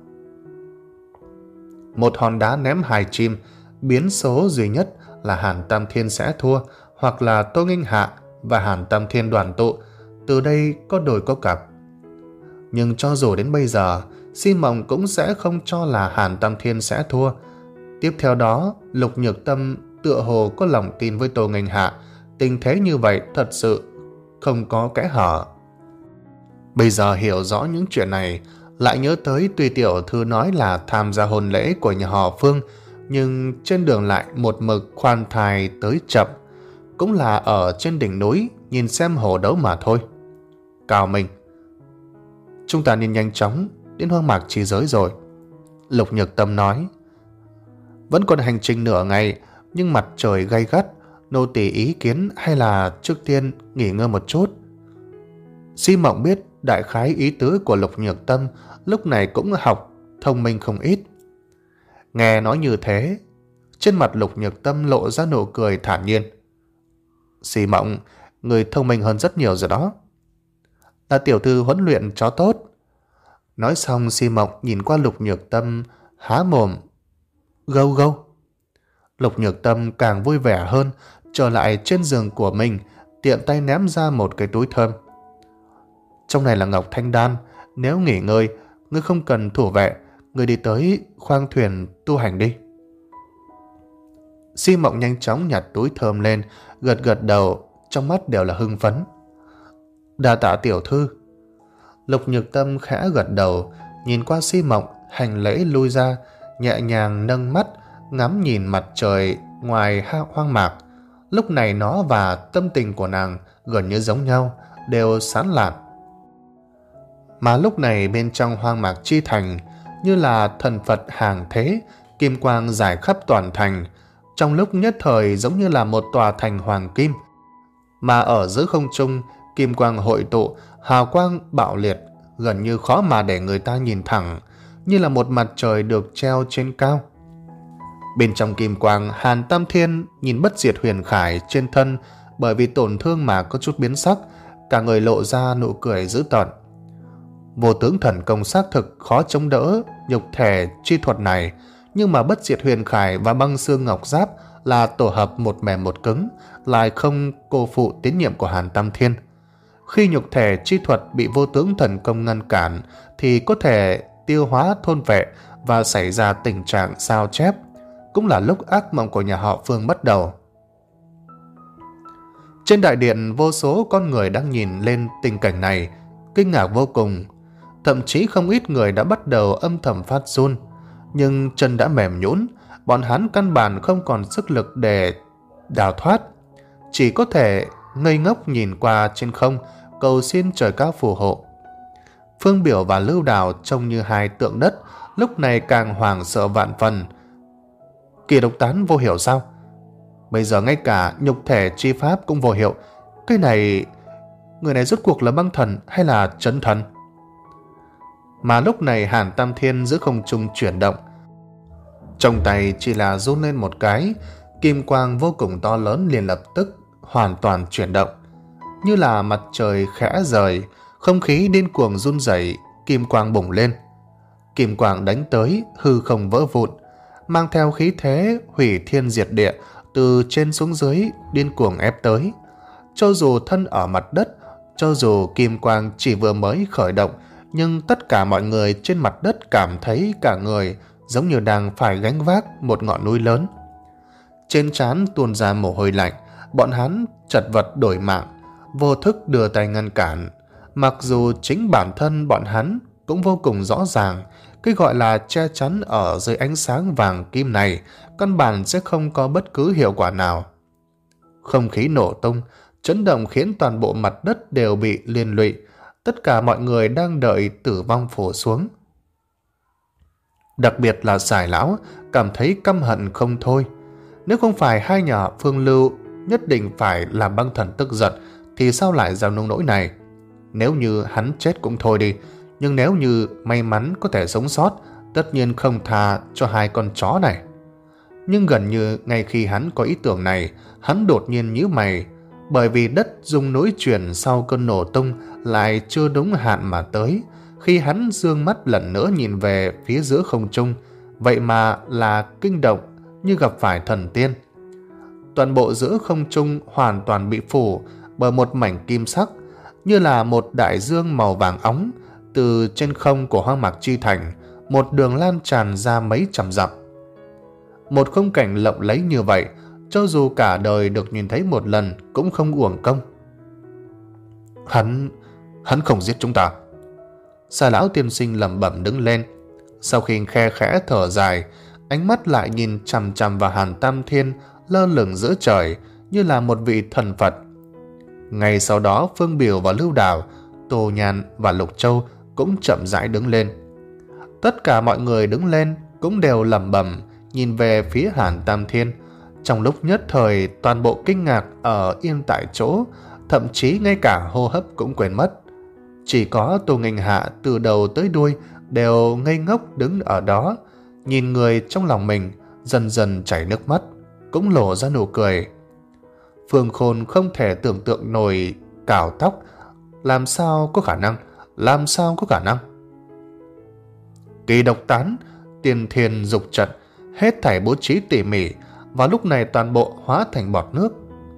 Một hòn đá ném hai chim, biến số duy nhất là Hàn Tam Thiên sẽ thua, hoặc là Tô Nghênh Hạ và Hàn Tam Thiên đoàn tụ, từ đây có đôi có cặp. Nhưng cho dù đến bây giờ, Si Mộng cũng sẽ không cho là Hàn Tam Thiên sẽ thua. Tiếp theo đó, Lục Nhược Tâm tựa hồ có lòng tin với Tô Nghênh Hạ, tình thế như vậy thật sự không có kẽ hở. Bây giờ hiểu rõ những chuyện này, lại nhớ tới tuy tiểu thư nói là tham gia hôn lễ của nhà họ Phương, nhưng trên đường lại một mực khoan thai tới chậm, cũng là ở trên đỉnh núi nhìn xem hồ đấu mà thôi. Cao Minh, chúng ta nên nhanh chóng đến hoang mạc chi giới rồi. Lục Nhược Tâm nói. Vẫn còn hành trình nửa ngày, nhưng mặt trời gay gắt, nô tỳ ý kiến hay là trước tiên nghỉ ngơi một chút. Si Mộng biết đại khái ý tứ của Lục Nhược Tâm, lúc này cũng học thông minh không ít. Nghe nói như thế, trên mặt Lục Nhược Tâm lộ ra nụ cười thản nhiên. Si Mộng, người thông minh hơn rất nhiều rồi đó. Là tiểu thư huấn luyện chó tốt. Nói xong, Si Mộng nhìn qua Lục Nhược Tâm, há mồm. Gâu gâu. Lục Nhược Tâm càng vui vẻ hơn, trở lại trên giường của mình, tiện tay ném ra một cái túi thơm. Trong này là ngọc thanh đan, nếu nghỉ ngơi, ngươi không cần thủ vệ, ngươi đi tới khoang thuyền tu hành đi. Si Mộng nhanh chóng nhặt túi thơm lên, gật gật đầu, trong mắt đều là hưng phấn. Đa tạ tiểu thư. Lục Nhược Tâm khẽ gật đầu, nhìn qua Si Mộng, hành lễ lui ra, nhẹ nhàng nâng mắt, ngắm nhìn mặt trời ngoài hoang mạc. Lúc này nó và tâm tình của nàng gần như giống nhau, đều sán lạn. Mà lúc này bên trong hoang mạc chi thành, như là thần Phật hàng thế, kim quang rải khắp toàn thành, trong lúc nhất thời giống như là một tòa thành hoàng kim. Mà ở giữa không trung, kim quang hội tụ, hào quang bạo liệt, gần như khó mà để người ta nhìn thẳng, như là một mặt trời được treo trên cao. Bên trong kim quang, Hàn Tam Thiên nhìn Bất Diệt Huyền Khải trên thân bởi vì tổn thương mà có chút biến sắc, cả người lộ ra nụ cười dữ tợn. Vô tướng thần công xác thực khó chống đỡ nhục thể chi thuật này, nhưng mà Bất Diệt Huyền Khải và Băng Xương Ngọc Giáp là tổ hợp một mềm một cứng, lại không cô phụ tín nhiệm của Hàn Tam Thiên. Khi nhục thể chi thuật bị vô tướng thần công ngăn cản thì có thể tiêu hóa thôn vệ và xảy ra tình trạng sao chép, cũng là lúc ác mộng của nhà họ Phương bắt đầu. Trên đại điện, vô số con người đang nhìn lên tình cảnh này, kinh ngạc vô cùng. Thậm chí không ít người đã bắt đầu âm thầm phát run, nhưng chân đã mềm nhũn, bọn hắn căn bản không còn sức lực để đào thoát, chỉ có thể ngây ngốc nhìn qua trên không, cầu xin trời cao phù hộ. Phương Biểu và Lưu Đào trông như hai tượng đất, lúc này càng hoảng sợ vạn phần. Kỳ độc tán vô hiệu sao? Bây giờ ngay cả nhục thể chi pháp cũng vô hiệu. Cái này... người này rốt cuộc là băng thần hay là trấn thần? Mà lúc này Hàn Tam Thiên giữa không trung chuyển động. Trong tay chỉ là run lên một cái, kim quang vô cùng to lớn liền lập tức hoàn toàn chuyển động. Như là mặt trời khẽ rời, không khí điên cuồng run rẩy, kim quang bùng lên. Kim quang đánh tới, hư không vỡ vụn, mang theo khí thế hủy thiên diệt địa, từ trên xuống dưới điên cuồng ép tới. Cho dù thân ở mặt đất, cho dù kim quang chỉ vừa mới khởi động, nhưng tất cả mọi người trên mặt đất cảm thấy cả người giống như đang phải gánh vác một ngọn núi lớn. Trên trán tuôn ra mồ hôi lạnh, bọn hắn chật vật đổi mạng, vô thức đưa tay ngăn cản. Mặc dù chính bản thân bọn hắn cũng vô cùng rõ ràng, cái gọi là che chắn ở dưới ánh sáng vàng kim này căn bản sẽ không có bất cứ hiệu quả nào. Không khí nổ tung, chấn động khiến toàn bộ mặt đất đều bị liên lụy. Tất cả mọi người đang đợi tử vong phủ xuống. Đặc biệt là Sải Lão cảm thấy căm hận không thôi. Nếu không phải hai nhà Phương Lưu nhất định phải làm băng thần tức giận, thì sao lại giao nông nỗi này? Nếu như hắn chết cũng thôi đi, nhưng nếu như may mắn có thể sống sót, tất nhiên không tha cho hai con chó này. Nhưng gần như ngay khi hắn có ý tưởng này, hắn đột nhiên nhíu mày, bởi vì đất rung núi chuyển sau cơn nổ tung lại chưa đúng hạn mà tới. Khi hắn dương mắt lần nữa nhìn về phía giữa không trung, vậy mà là kinh động như gặp phải thần tiên. Toàn bộ giữa không trung hoàn toàn bị phủ bởi một mảnh kim sắc, như là một đại dương màu vàng óng. Từ trên không của hoang mạc chi thành, một đường lan tràn ra mấy trăm dặm. Một khung cảnh lộng lẫy như vậy, cho dù cả đời được nhìn thấy một lần cũng không uổng công. Hắn... hắn không giết chúng ta. Xà Lão tiên sinh lẩm bẩm đứng lên. Sau khi khe khẽ thở dài, ánh mắt lại nhìn chằm chằm vào Hàn Tam Thiên lơ lửng giữa trời như là một vị thần Phật. Ngay sau đó, Phương Biểu và Lưu Đào, Tô Nhan và Lục Châu cũng chậm rãi đứng lên. Tất cả mọi người đứng lên cũng đều lẩm bẩm nhìn về phía Hàn Tam Thiên. Trong lúc nhất thời, toàn bộ kinh ngạc ở yên tại chỗ, thậm chí ngay cả hô hấp cũng quên mất. Chỉ có Tô Nghênh Hạ từ đầu tới đuôi đều ngây ngốc đứng ở đó, nhìn người trong lòng mình dần dần chảy nước mắt, cũng lộ ra nụ cười. Phương Khôn không thể tưởng tượng nổi cào tóc, làm sao có khả năng, làm sao có khả năng. Kỳ độc tán, tiền thiền dục trận, hết thảy bố trí tỉ mỉ, vào lúc này toàn bộ hóa thành bọt nước,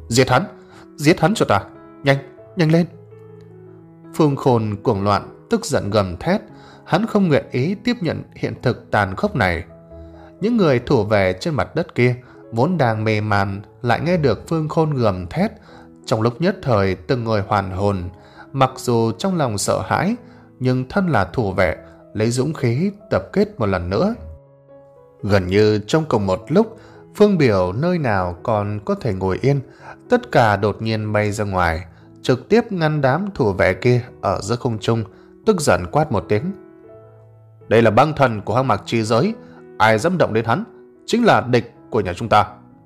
Giết hắn, giết hắn cho ta, nhanh, nhanh lên. Phương Khôn cuồng loạn, tức giận gầm thét. Hắn không nguyện ý tiếp nhận hiện thực tàn khốc này. Những người thủ vệ trên mặt đất kia vốn đang mê man lại nghe được Phương Khôn gầm thét. Trong lúc nhất thời từng người hoàn hồn. Mặc dù trong lòng sợ hãi, nhưng thân là thủ vệ, lấy dũng khí tập kết một lần nữa. Gần như trong cùng một lúc, Phương Biểu nơi nào còn có thể ngồi yên, tất cả đột nhiên bay ra ngoài, trực tiếp ngăn đám thủ vệ kia ở giữa không trung, tức giận quát một tiếng. Đây là băng thần của Hoang Mạc Chi Giới, ai dám động đến hắn chính là địch của nhà chúng ta.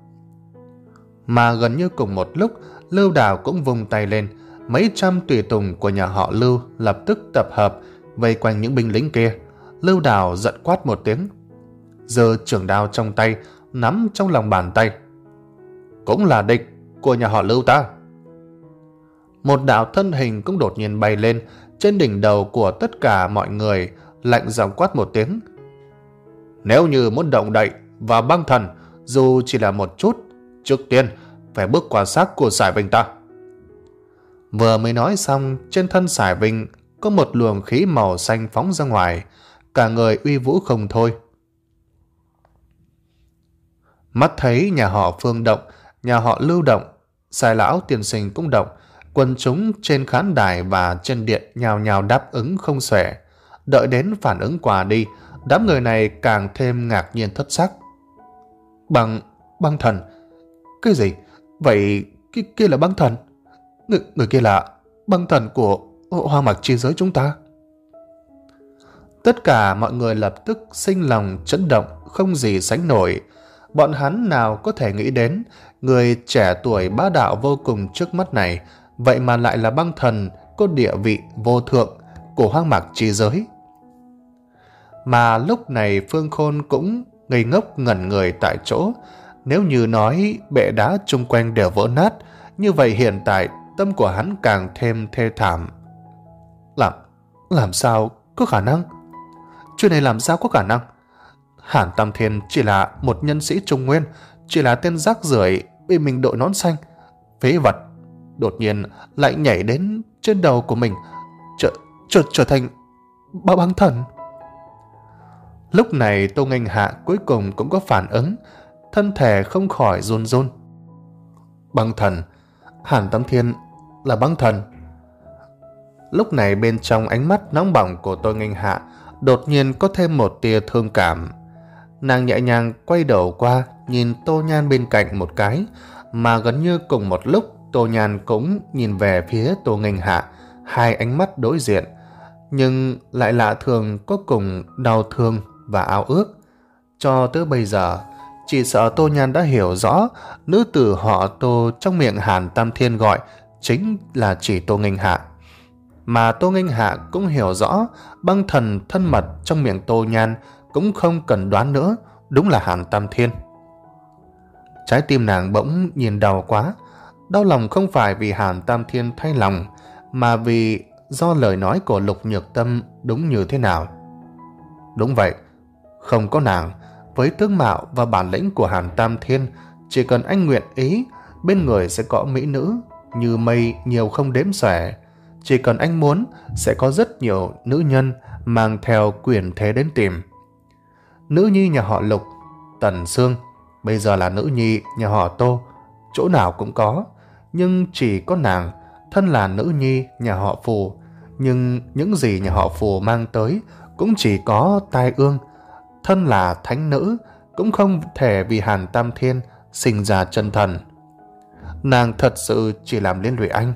Mà gần như cùng một lúc, Lưu Đào cũng vung tay lên, mấy trăm tùy tùng của nhà họ Lưu lập tức tập hợp vây quanh những binh lính kia. Lưu Đào giận quát một tiếng, giơ trường đao trong tay nắm trong lòng bàn tay. Cũng là địch của nhà họ Lưu ta. Một đạo thân hình cũng đột nhiên bay lên trên đỉnh đầu của tất cả mọi người, lạnh giọng quát một tiếng. Nếu như muốn động đậy và băng thần, dù chỉ là một chút, trước tiên phải bước qua xác của Sải Vinh ta. Vừa mới nói xong, trên thân Sải Vinh có một luồng khí màu xanh phóng ra ngoài, cả người uy vũ không thôi. Mắt thấy nhà họ Phương động, nhà họ Lưu động, Sài lão tiên sinh cũng động, quần chúng trên khán đài và trên điện nhào nhào đáp ứng không xuể. Đợi đến phản ứng qua đi, đám người này càng thêm ngạc nhiên thất sắc. Băng, băng thần? Cái gì? Vậy cái kia là băng thần? Người, người kia là băng thần của Hoang Mạc Chi Giới chúng ta? Tất cả mọi người lập tức sinh lòng chấn động không gì sánh nổi. Bọn hắn nào có thể nghĩ đến người trẻ tuổi bá đạo vô cùng trước mắt này vậy mà lại là băng thần có địa vị vô thượng của Hoang Mạc Chi Giới. Mà lúc này Phương Khôn cũng ngây ngốc ngẩn người tại chỗ. Nếu như nói bệ đá chung quanh đều vỡ nát, như vậy hiện tại tâm của hắn càng thêm thê thảm. Làm, làm sao có khả năng? Chuyện này làm sao có khả năng? Hàn Tam Thiên chỉ là một nhân sĩ trung nguyên, chỉ là tên rác rưởi bị mình đội nón xanh, phế vật, đột nhiên lại nhảy đến trên đầu của mình, trở, trở, trở thành bao băng thần. Lúc này Tô Nghênh Hạ cuối cùng cũng có phản ứng, thân thể không khỏi run run. Băng thần, Hàn Tam Thiên là băng thần. Lúc này bên trong ánh mắt nóng bỏng của Tô Nghênh Hạ đột nhiên có thêm một tia thương cảm. Nàng nhẹ nhàng quay đầu qua nhìn Tô Nhan bên cạnh một cái, mà gần như cùng một lúc Tô Nhan cũng nhìn về phía Tô Nghênh Hạ, hai ánh mắt đối diện, nhưng lại lạ thường có cùng đau thương và ao ước. Cho tới bây giờ, chỉ sợ Tô Nhan đã hiểu rõ nữ tử họ Tô trong miệng Hàn Tam Thiên gọi chính là chỉ Tô Nghênh Hạ. Mà Tô Nghênh Hạ cũng hiểu rõ băng thần thân mật trong miệng Tô Nhan cũng không cần đoán nữa, đúng là Hàn Tam Thiên. Trái tim nàng bỗng nhìn đau quá. Đau lòng không phải vì Hàn Tam Thiên thay lòng, mà vì do lời nói của Lục Nhược Tâm đúng như thế nào. Đúng vậy, không có nàng, với tướng mạo và bản lĩnh của Hàn Tam Thiên, chỉ cần anh nguyện ý, bên người sẽ có mỹ nữ như mây nhiều không đếm xuể. Chỉ cần anh muốn, sẽ có rất nhiều nữ nhân mang theo quyền thế đến tìm. Nữ nhi nhà họ Lục, Tần Sương, bây giờ là nữ nhi nhà họ Tô, chỗ nào cũng có. Nhưng chỉ có nàng, thân là nữ nhi nhà họ Phù, nhưng những gì nhà họ Phù mang tới cũng chỉ có tai ương. Thân là thánh nữ, cũng không thể vì Hàn Tam Thiên sinh ra chân thần. Nàng thật sự chỉ làm liên lụy anh.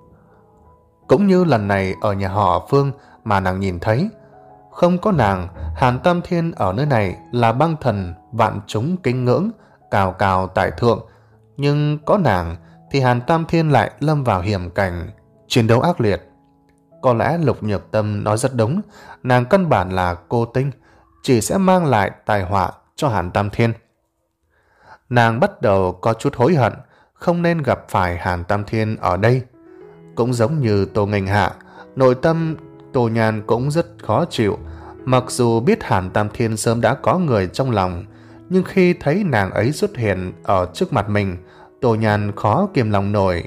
Cũng như lần này ở nhà họ Phương mà nàng nhìn thấy, không có nàng, Hàn Tam Thiên ở nơi này là băng thần vạn chúng kính ngưỡng, cào cào tại thượng. Nhưng có nàng thì Hàn Tam Thiên lại lâm vào hiểm cảnh, chiến đấu ác liệt. Có lẽ Lục Nhược Tâm nói rất đúng, nàng căn bản là cô tinh, chỉ sẽ mang lại tai họa cho Hàn Tam Thiên. Nàng bắt đầu có chút hối hận không nên gặp phải Hàn Tam Thiên ở đây. Cũng giống như Tô Nghênh Hạ, nội tâm Tô Nhan cũng rất khó chịu. Mặc dù biết Hàn Tam Thiên sớm đã có người trong lòng, nhưng khi thấy nàng ấy xuất hiện ở trước mặt mình, Tô Nhan khó kiềm lòng nổi.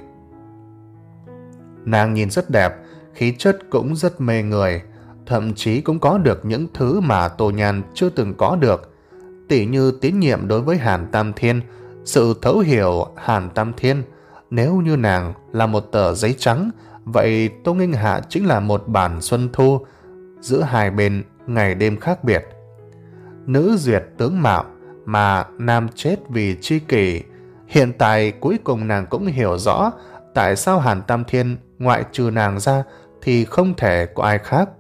Nàng nhìn rất đẹp, khí chất cũng rất mê người, thậm chí cũng có được những thứ mà Tô Nhan chưa từng có được, tỉ như tín nhiệm đối với Hàn Tam Thiên, sự thấu hiểu Hàn Tam Thiên. Nếu như nàng là một tờ giấy trắng, vậy Tô Nghênh Hạ chính là một bản xuân thu, giữa hai bên ngày đêm khác biệt. Nữ duyệt tướng mạo mà nam chết vì tri kỷ. Hiện tại cuối cùng nàng cũng hiểu rõ tại sao Hàn Tam Thiên ngoại trừ nàng ra thì không thể có ai khác.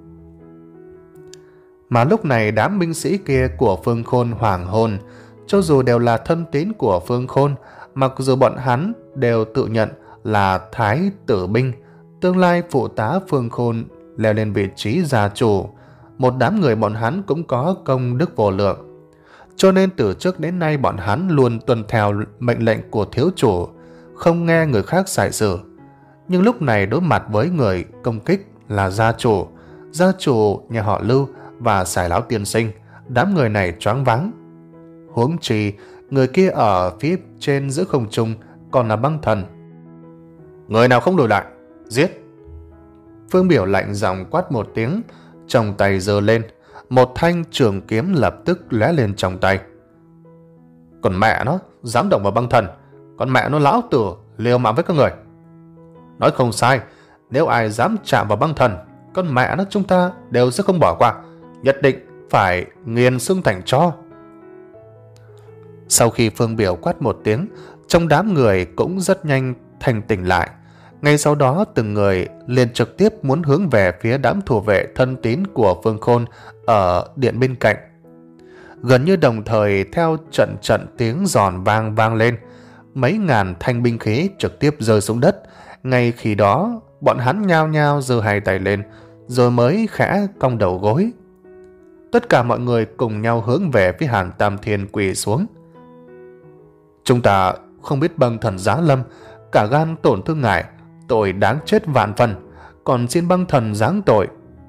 Mà lúc này đám binh sĩ kia của Phương Khôn hoàng hôn, cho dù đều là thân tín của Phương Khôn, mặc dù bọn hắn đều tự nhận là thái tử binh, tương lai phụ tá Phương Khôn leo lên vị trí gia chủ, một đám người bọn hắn cũng có công đức vô lượng. Cho nên từ trước đến nay bọn hắn luôn tuân theo mệnh lệnh của thiếu chủ, không nghe người khác sai sự. Nhưng lúc này đối mặt với người công kích là gia chủ, gia chủ nhà họ Lưu và Sải Lão tiên sinh, đám người này choáng váng. Huống chi người kia ở phía trên giữa không trung còn là băng thần. Người nào không lùi lại, giết! Phương Biểu lạnh giọng quát một tiếng, trong tay giơ lên, một thanh trường kiếm lập tức lóe lên trong tay. Còn mẹ nó dám động vào băng thần, còn mẹ nó lão tử liều mạng với các người. Nói không sai, nếu ai dám chạm vào băng thần, con mẹ nó chúng ta đều sẽ không bỏ qua, nhất định phải nghiền xương thành tro. Sau khi Phương Biểu quát một tiếng, trong đám người cũng rất nhanh thành tỉnh lại. Ngay sau đó từng người liền trực tiếp muốn hướng về phía đám thủ vệ thân tín của Phương Khôn ở điện bên cạnh. Gần như đồng thời theo trận trận tiếng giòn vang vang lên, mấy ngàn thanh binh khí trực tiếp rơi xuống đất. Ngay khi đó bọn hắn nhao nhao giơ hai tay lên, rồi mới khẽ cong đầu gối. Tất cả mọi người cùng nhau hướng về phía Hàn Tam Thiên quỳ xuống. Chúng ta không biết băng thần giá lâm, cả gan tổn thương ngài, tội đáng chết vạn phần, còn xin băng thần giáng tội.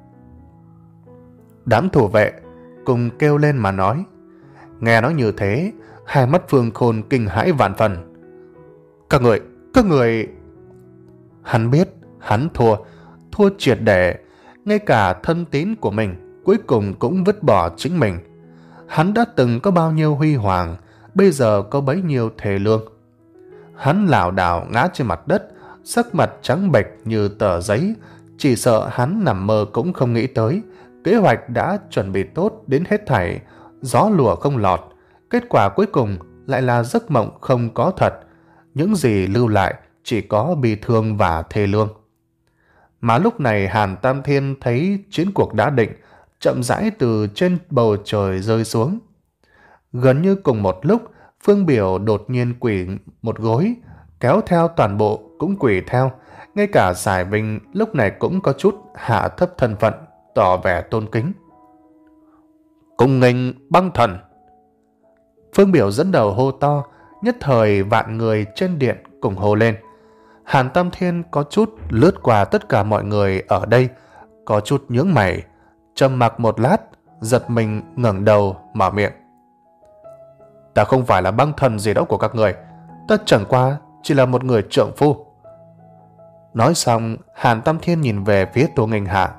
Đám thủ vệ cùng kêu lên mà nói. Nghe nói như thế, hai mắt Phương Khôn kinh hãi vạn phần. Các người, các người... Hắn biết hắn thua, thua triệt để, ngay cả thân tín của mình cuối cùng cũng vứt bỏ chính mình. Hắn đã từng có bao nhiêu huy hoàng, bây giờ có bấy nhiêu thề lương. Hắn lảo đảo ngã trên mặt đất, sắc mặt trắng bệch như tờ giấy, chỉ sợ hắn nằm mơ cũng không nghĩ tới. Kế hoạch đã chuẩn bị tốt đến hết thảy, gió lùa không lọt, kết quả cuối cùng lại là giấc mộng không có thật. Những gì lưu lại chỉ có bi thương và thê lương. Mà lúc này Hàn Tam Thiên thấy chiến cuộc đã định, chậm rãi từ trên bầu trời rơi xuống. Gần như cùng một lúc, Phương Biểu đột nhiên quỳ một gối, kéo theo toàn bộ cũng quỳ theo. Ngay cả Giải Vinh lúc này cũng có chút hạ thấp thân phận, tỏ vẻ tôn kính. Cung nghênh băng thần! Phương Biểu dẫn đầu hô to, nhất thời vạn người trên điện cùng hô lên. Hàn Tam Thiên có chút lướt qua tất cả mọi người ở đây, có chút nhướng mày, trầm mặc một lát, giật mình ngẩng đầu mở miệng. Ta không phải là băng thần gì đó của các người, ta chẳng qua chỉ là một người trượng phu. Nói xong, Hàn Tam Thiên nhìn về phía Tô Nghênh Hạ.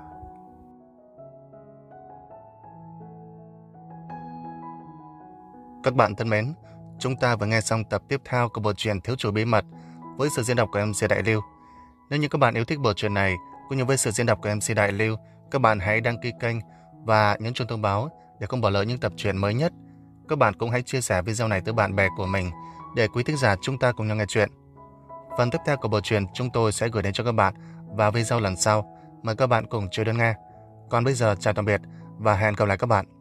Các bạn thân mến, chúng ta vừa nghe xong tập tiếp theo của bộ truyện Thiếu Chủ Bí Mật với sự diễn đọc của em xê Đại Lưu. Nếu như các bạn yêu thích bộ truyện này cũng như với sự diễn đọc của em xê Đại Lưu, các bạn hãy đăng ký kênh và nhấn chuông thông báo để không bỏ lỡ những tập truyện mới nhất. Các bạn cũng hãy chia sẻ video này tới bạn bè của mình để quý thính giả chúng ta cùng nhau nghe chuyện. Phần tiếp theo của bộ truyện chúng tôi sẽ gửi đến cho các bạn vào video lần sau. Mời các bạn cùng chờ đón nghe. Còn bây giờ chào tạm biệt và hẹn gặp lại các bạn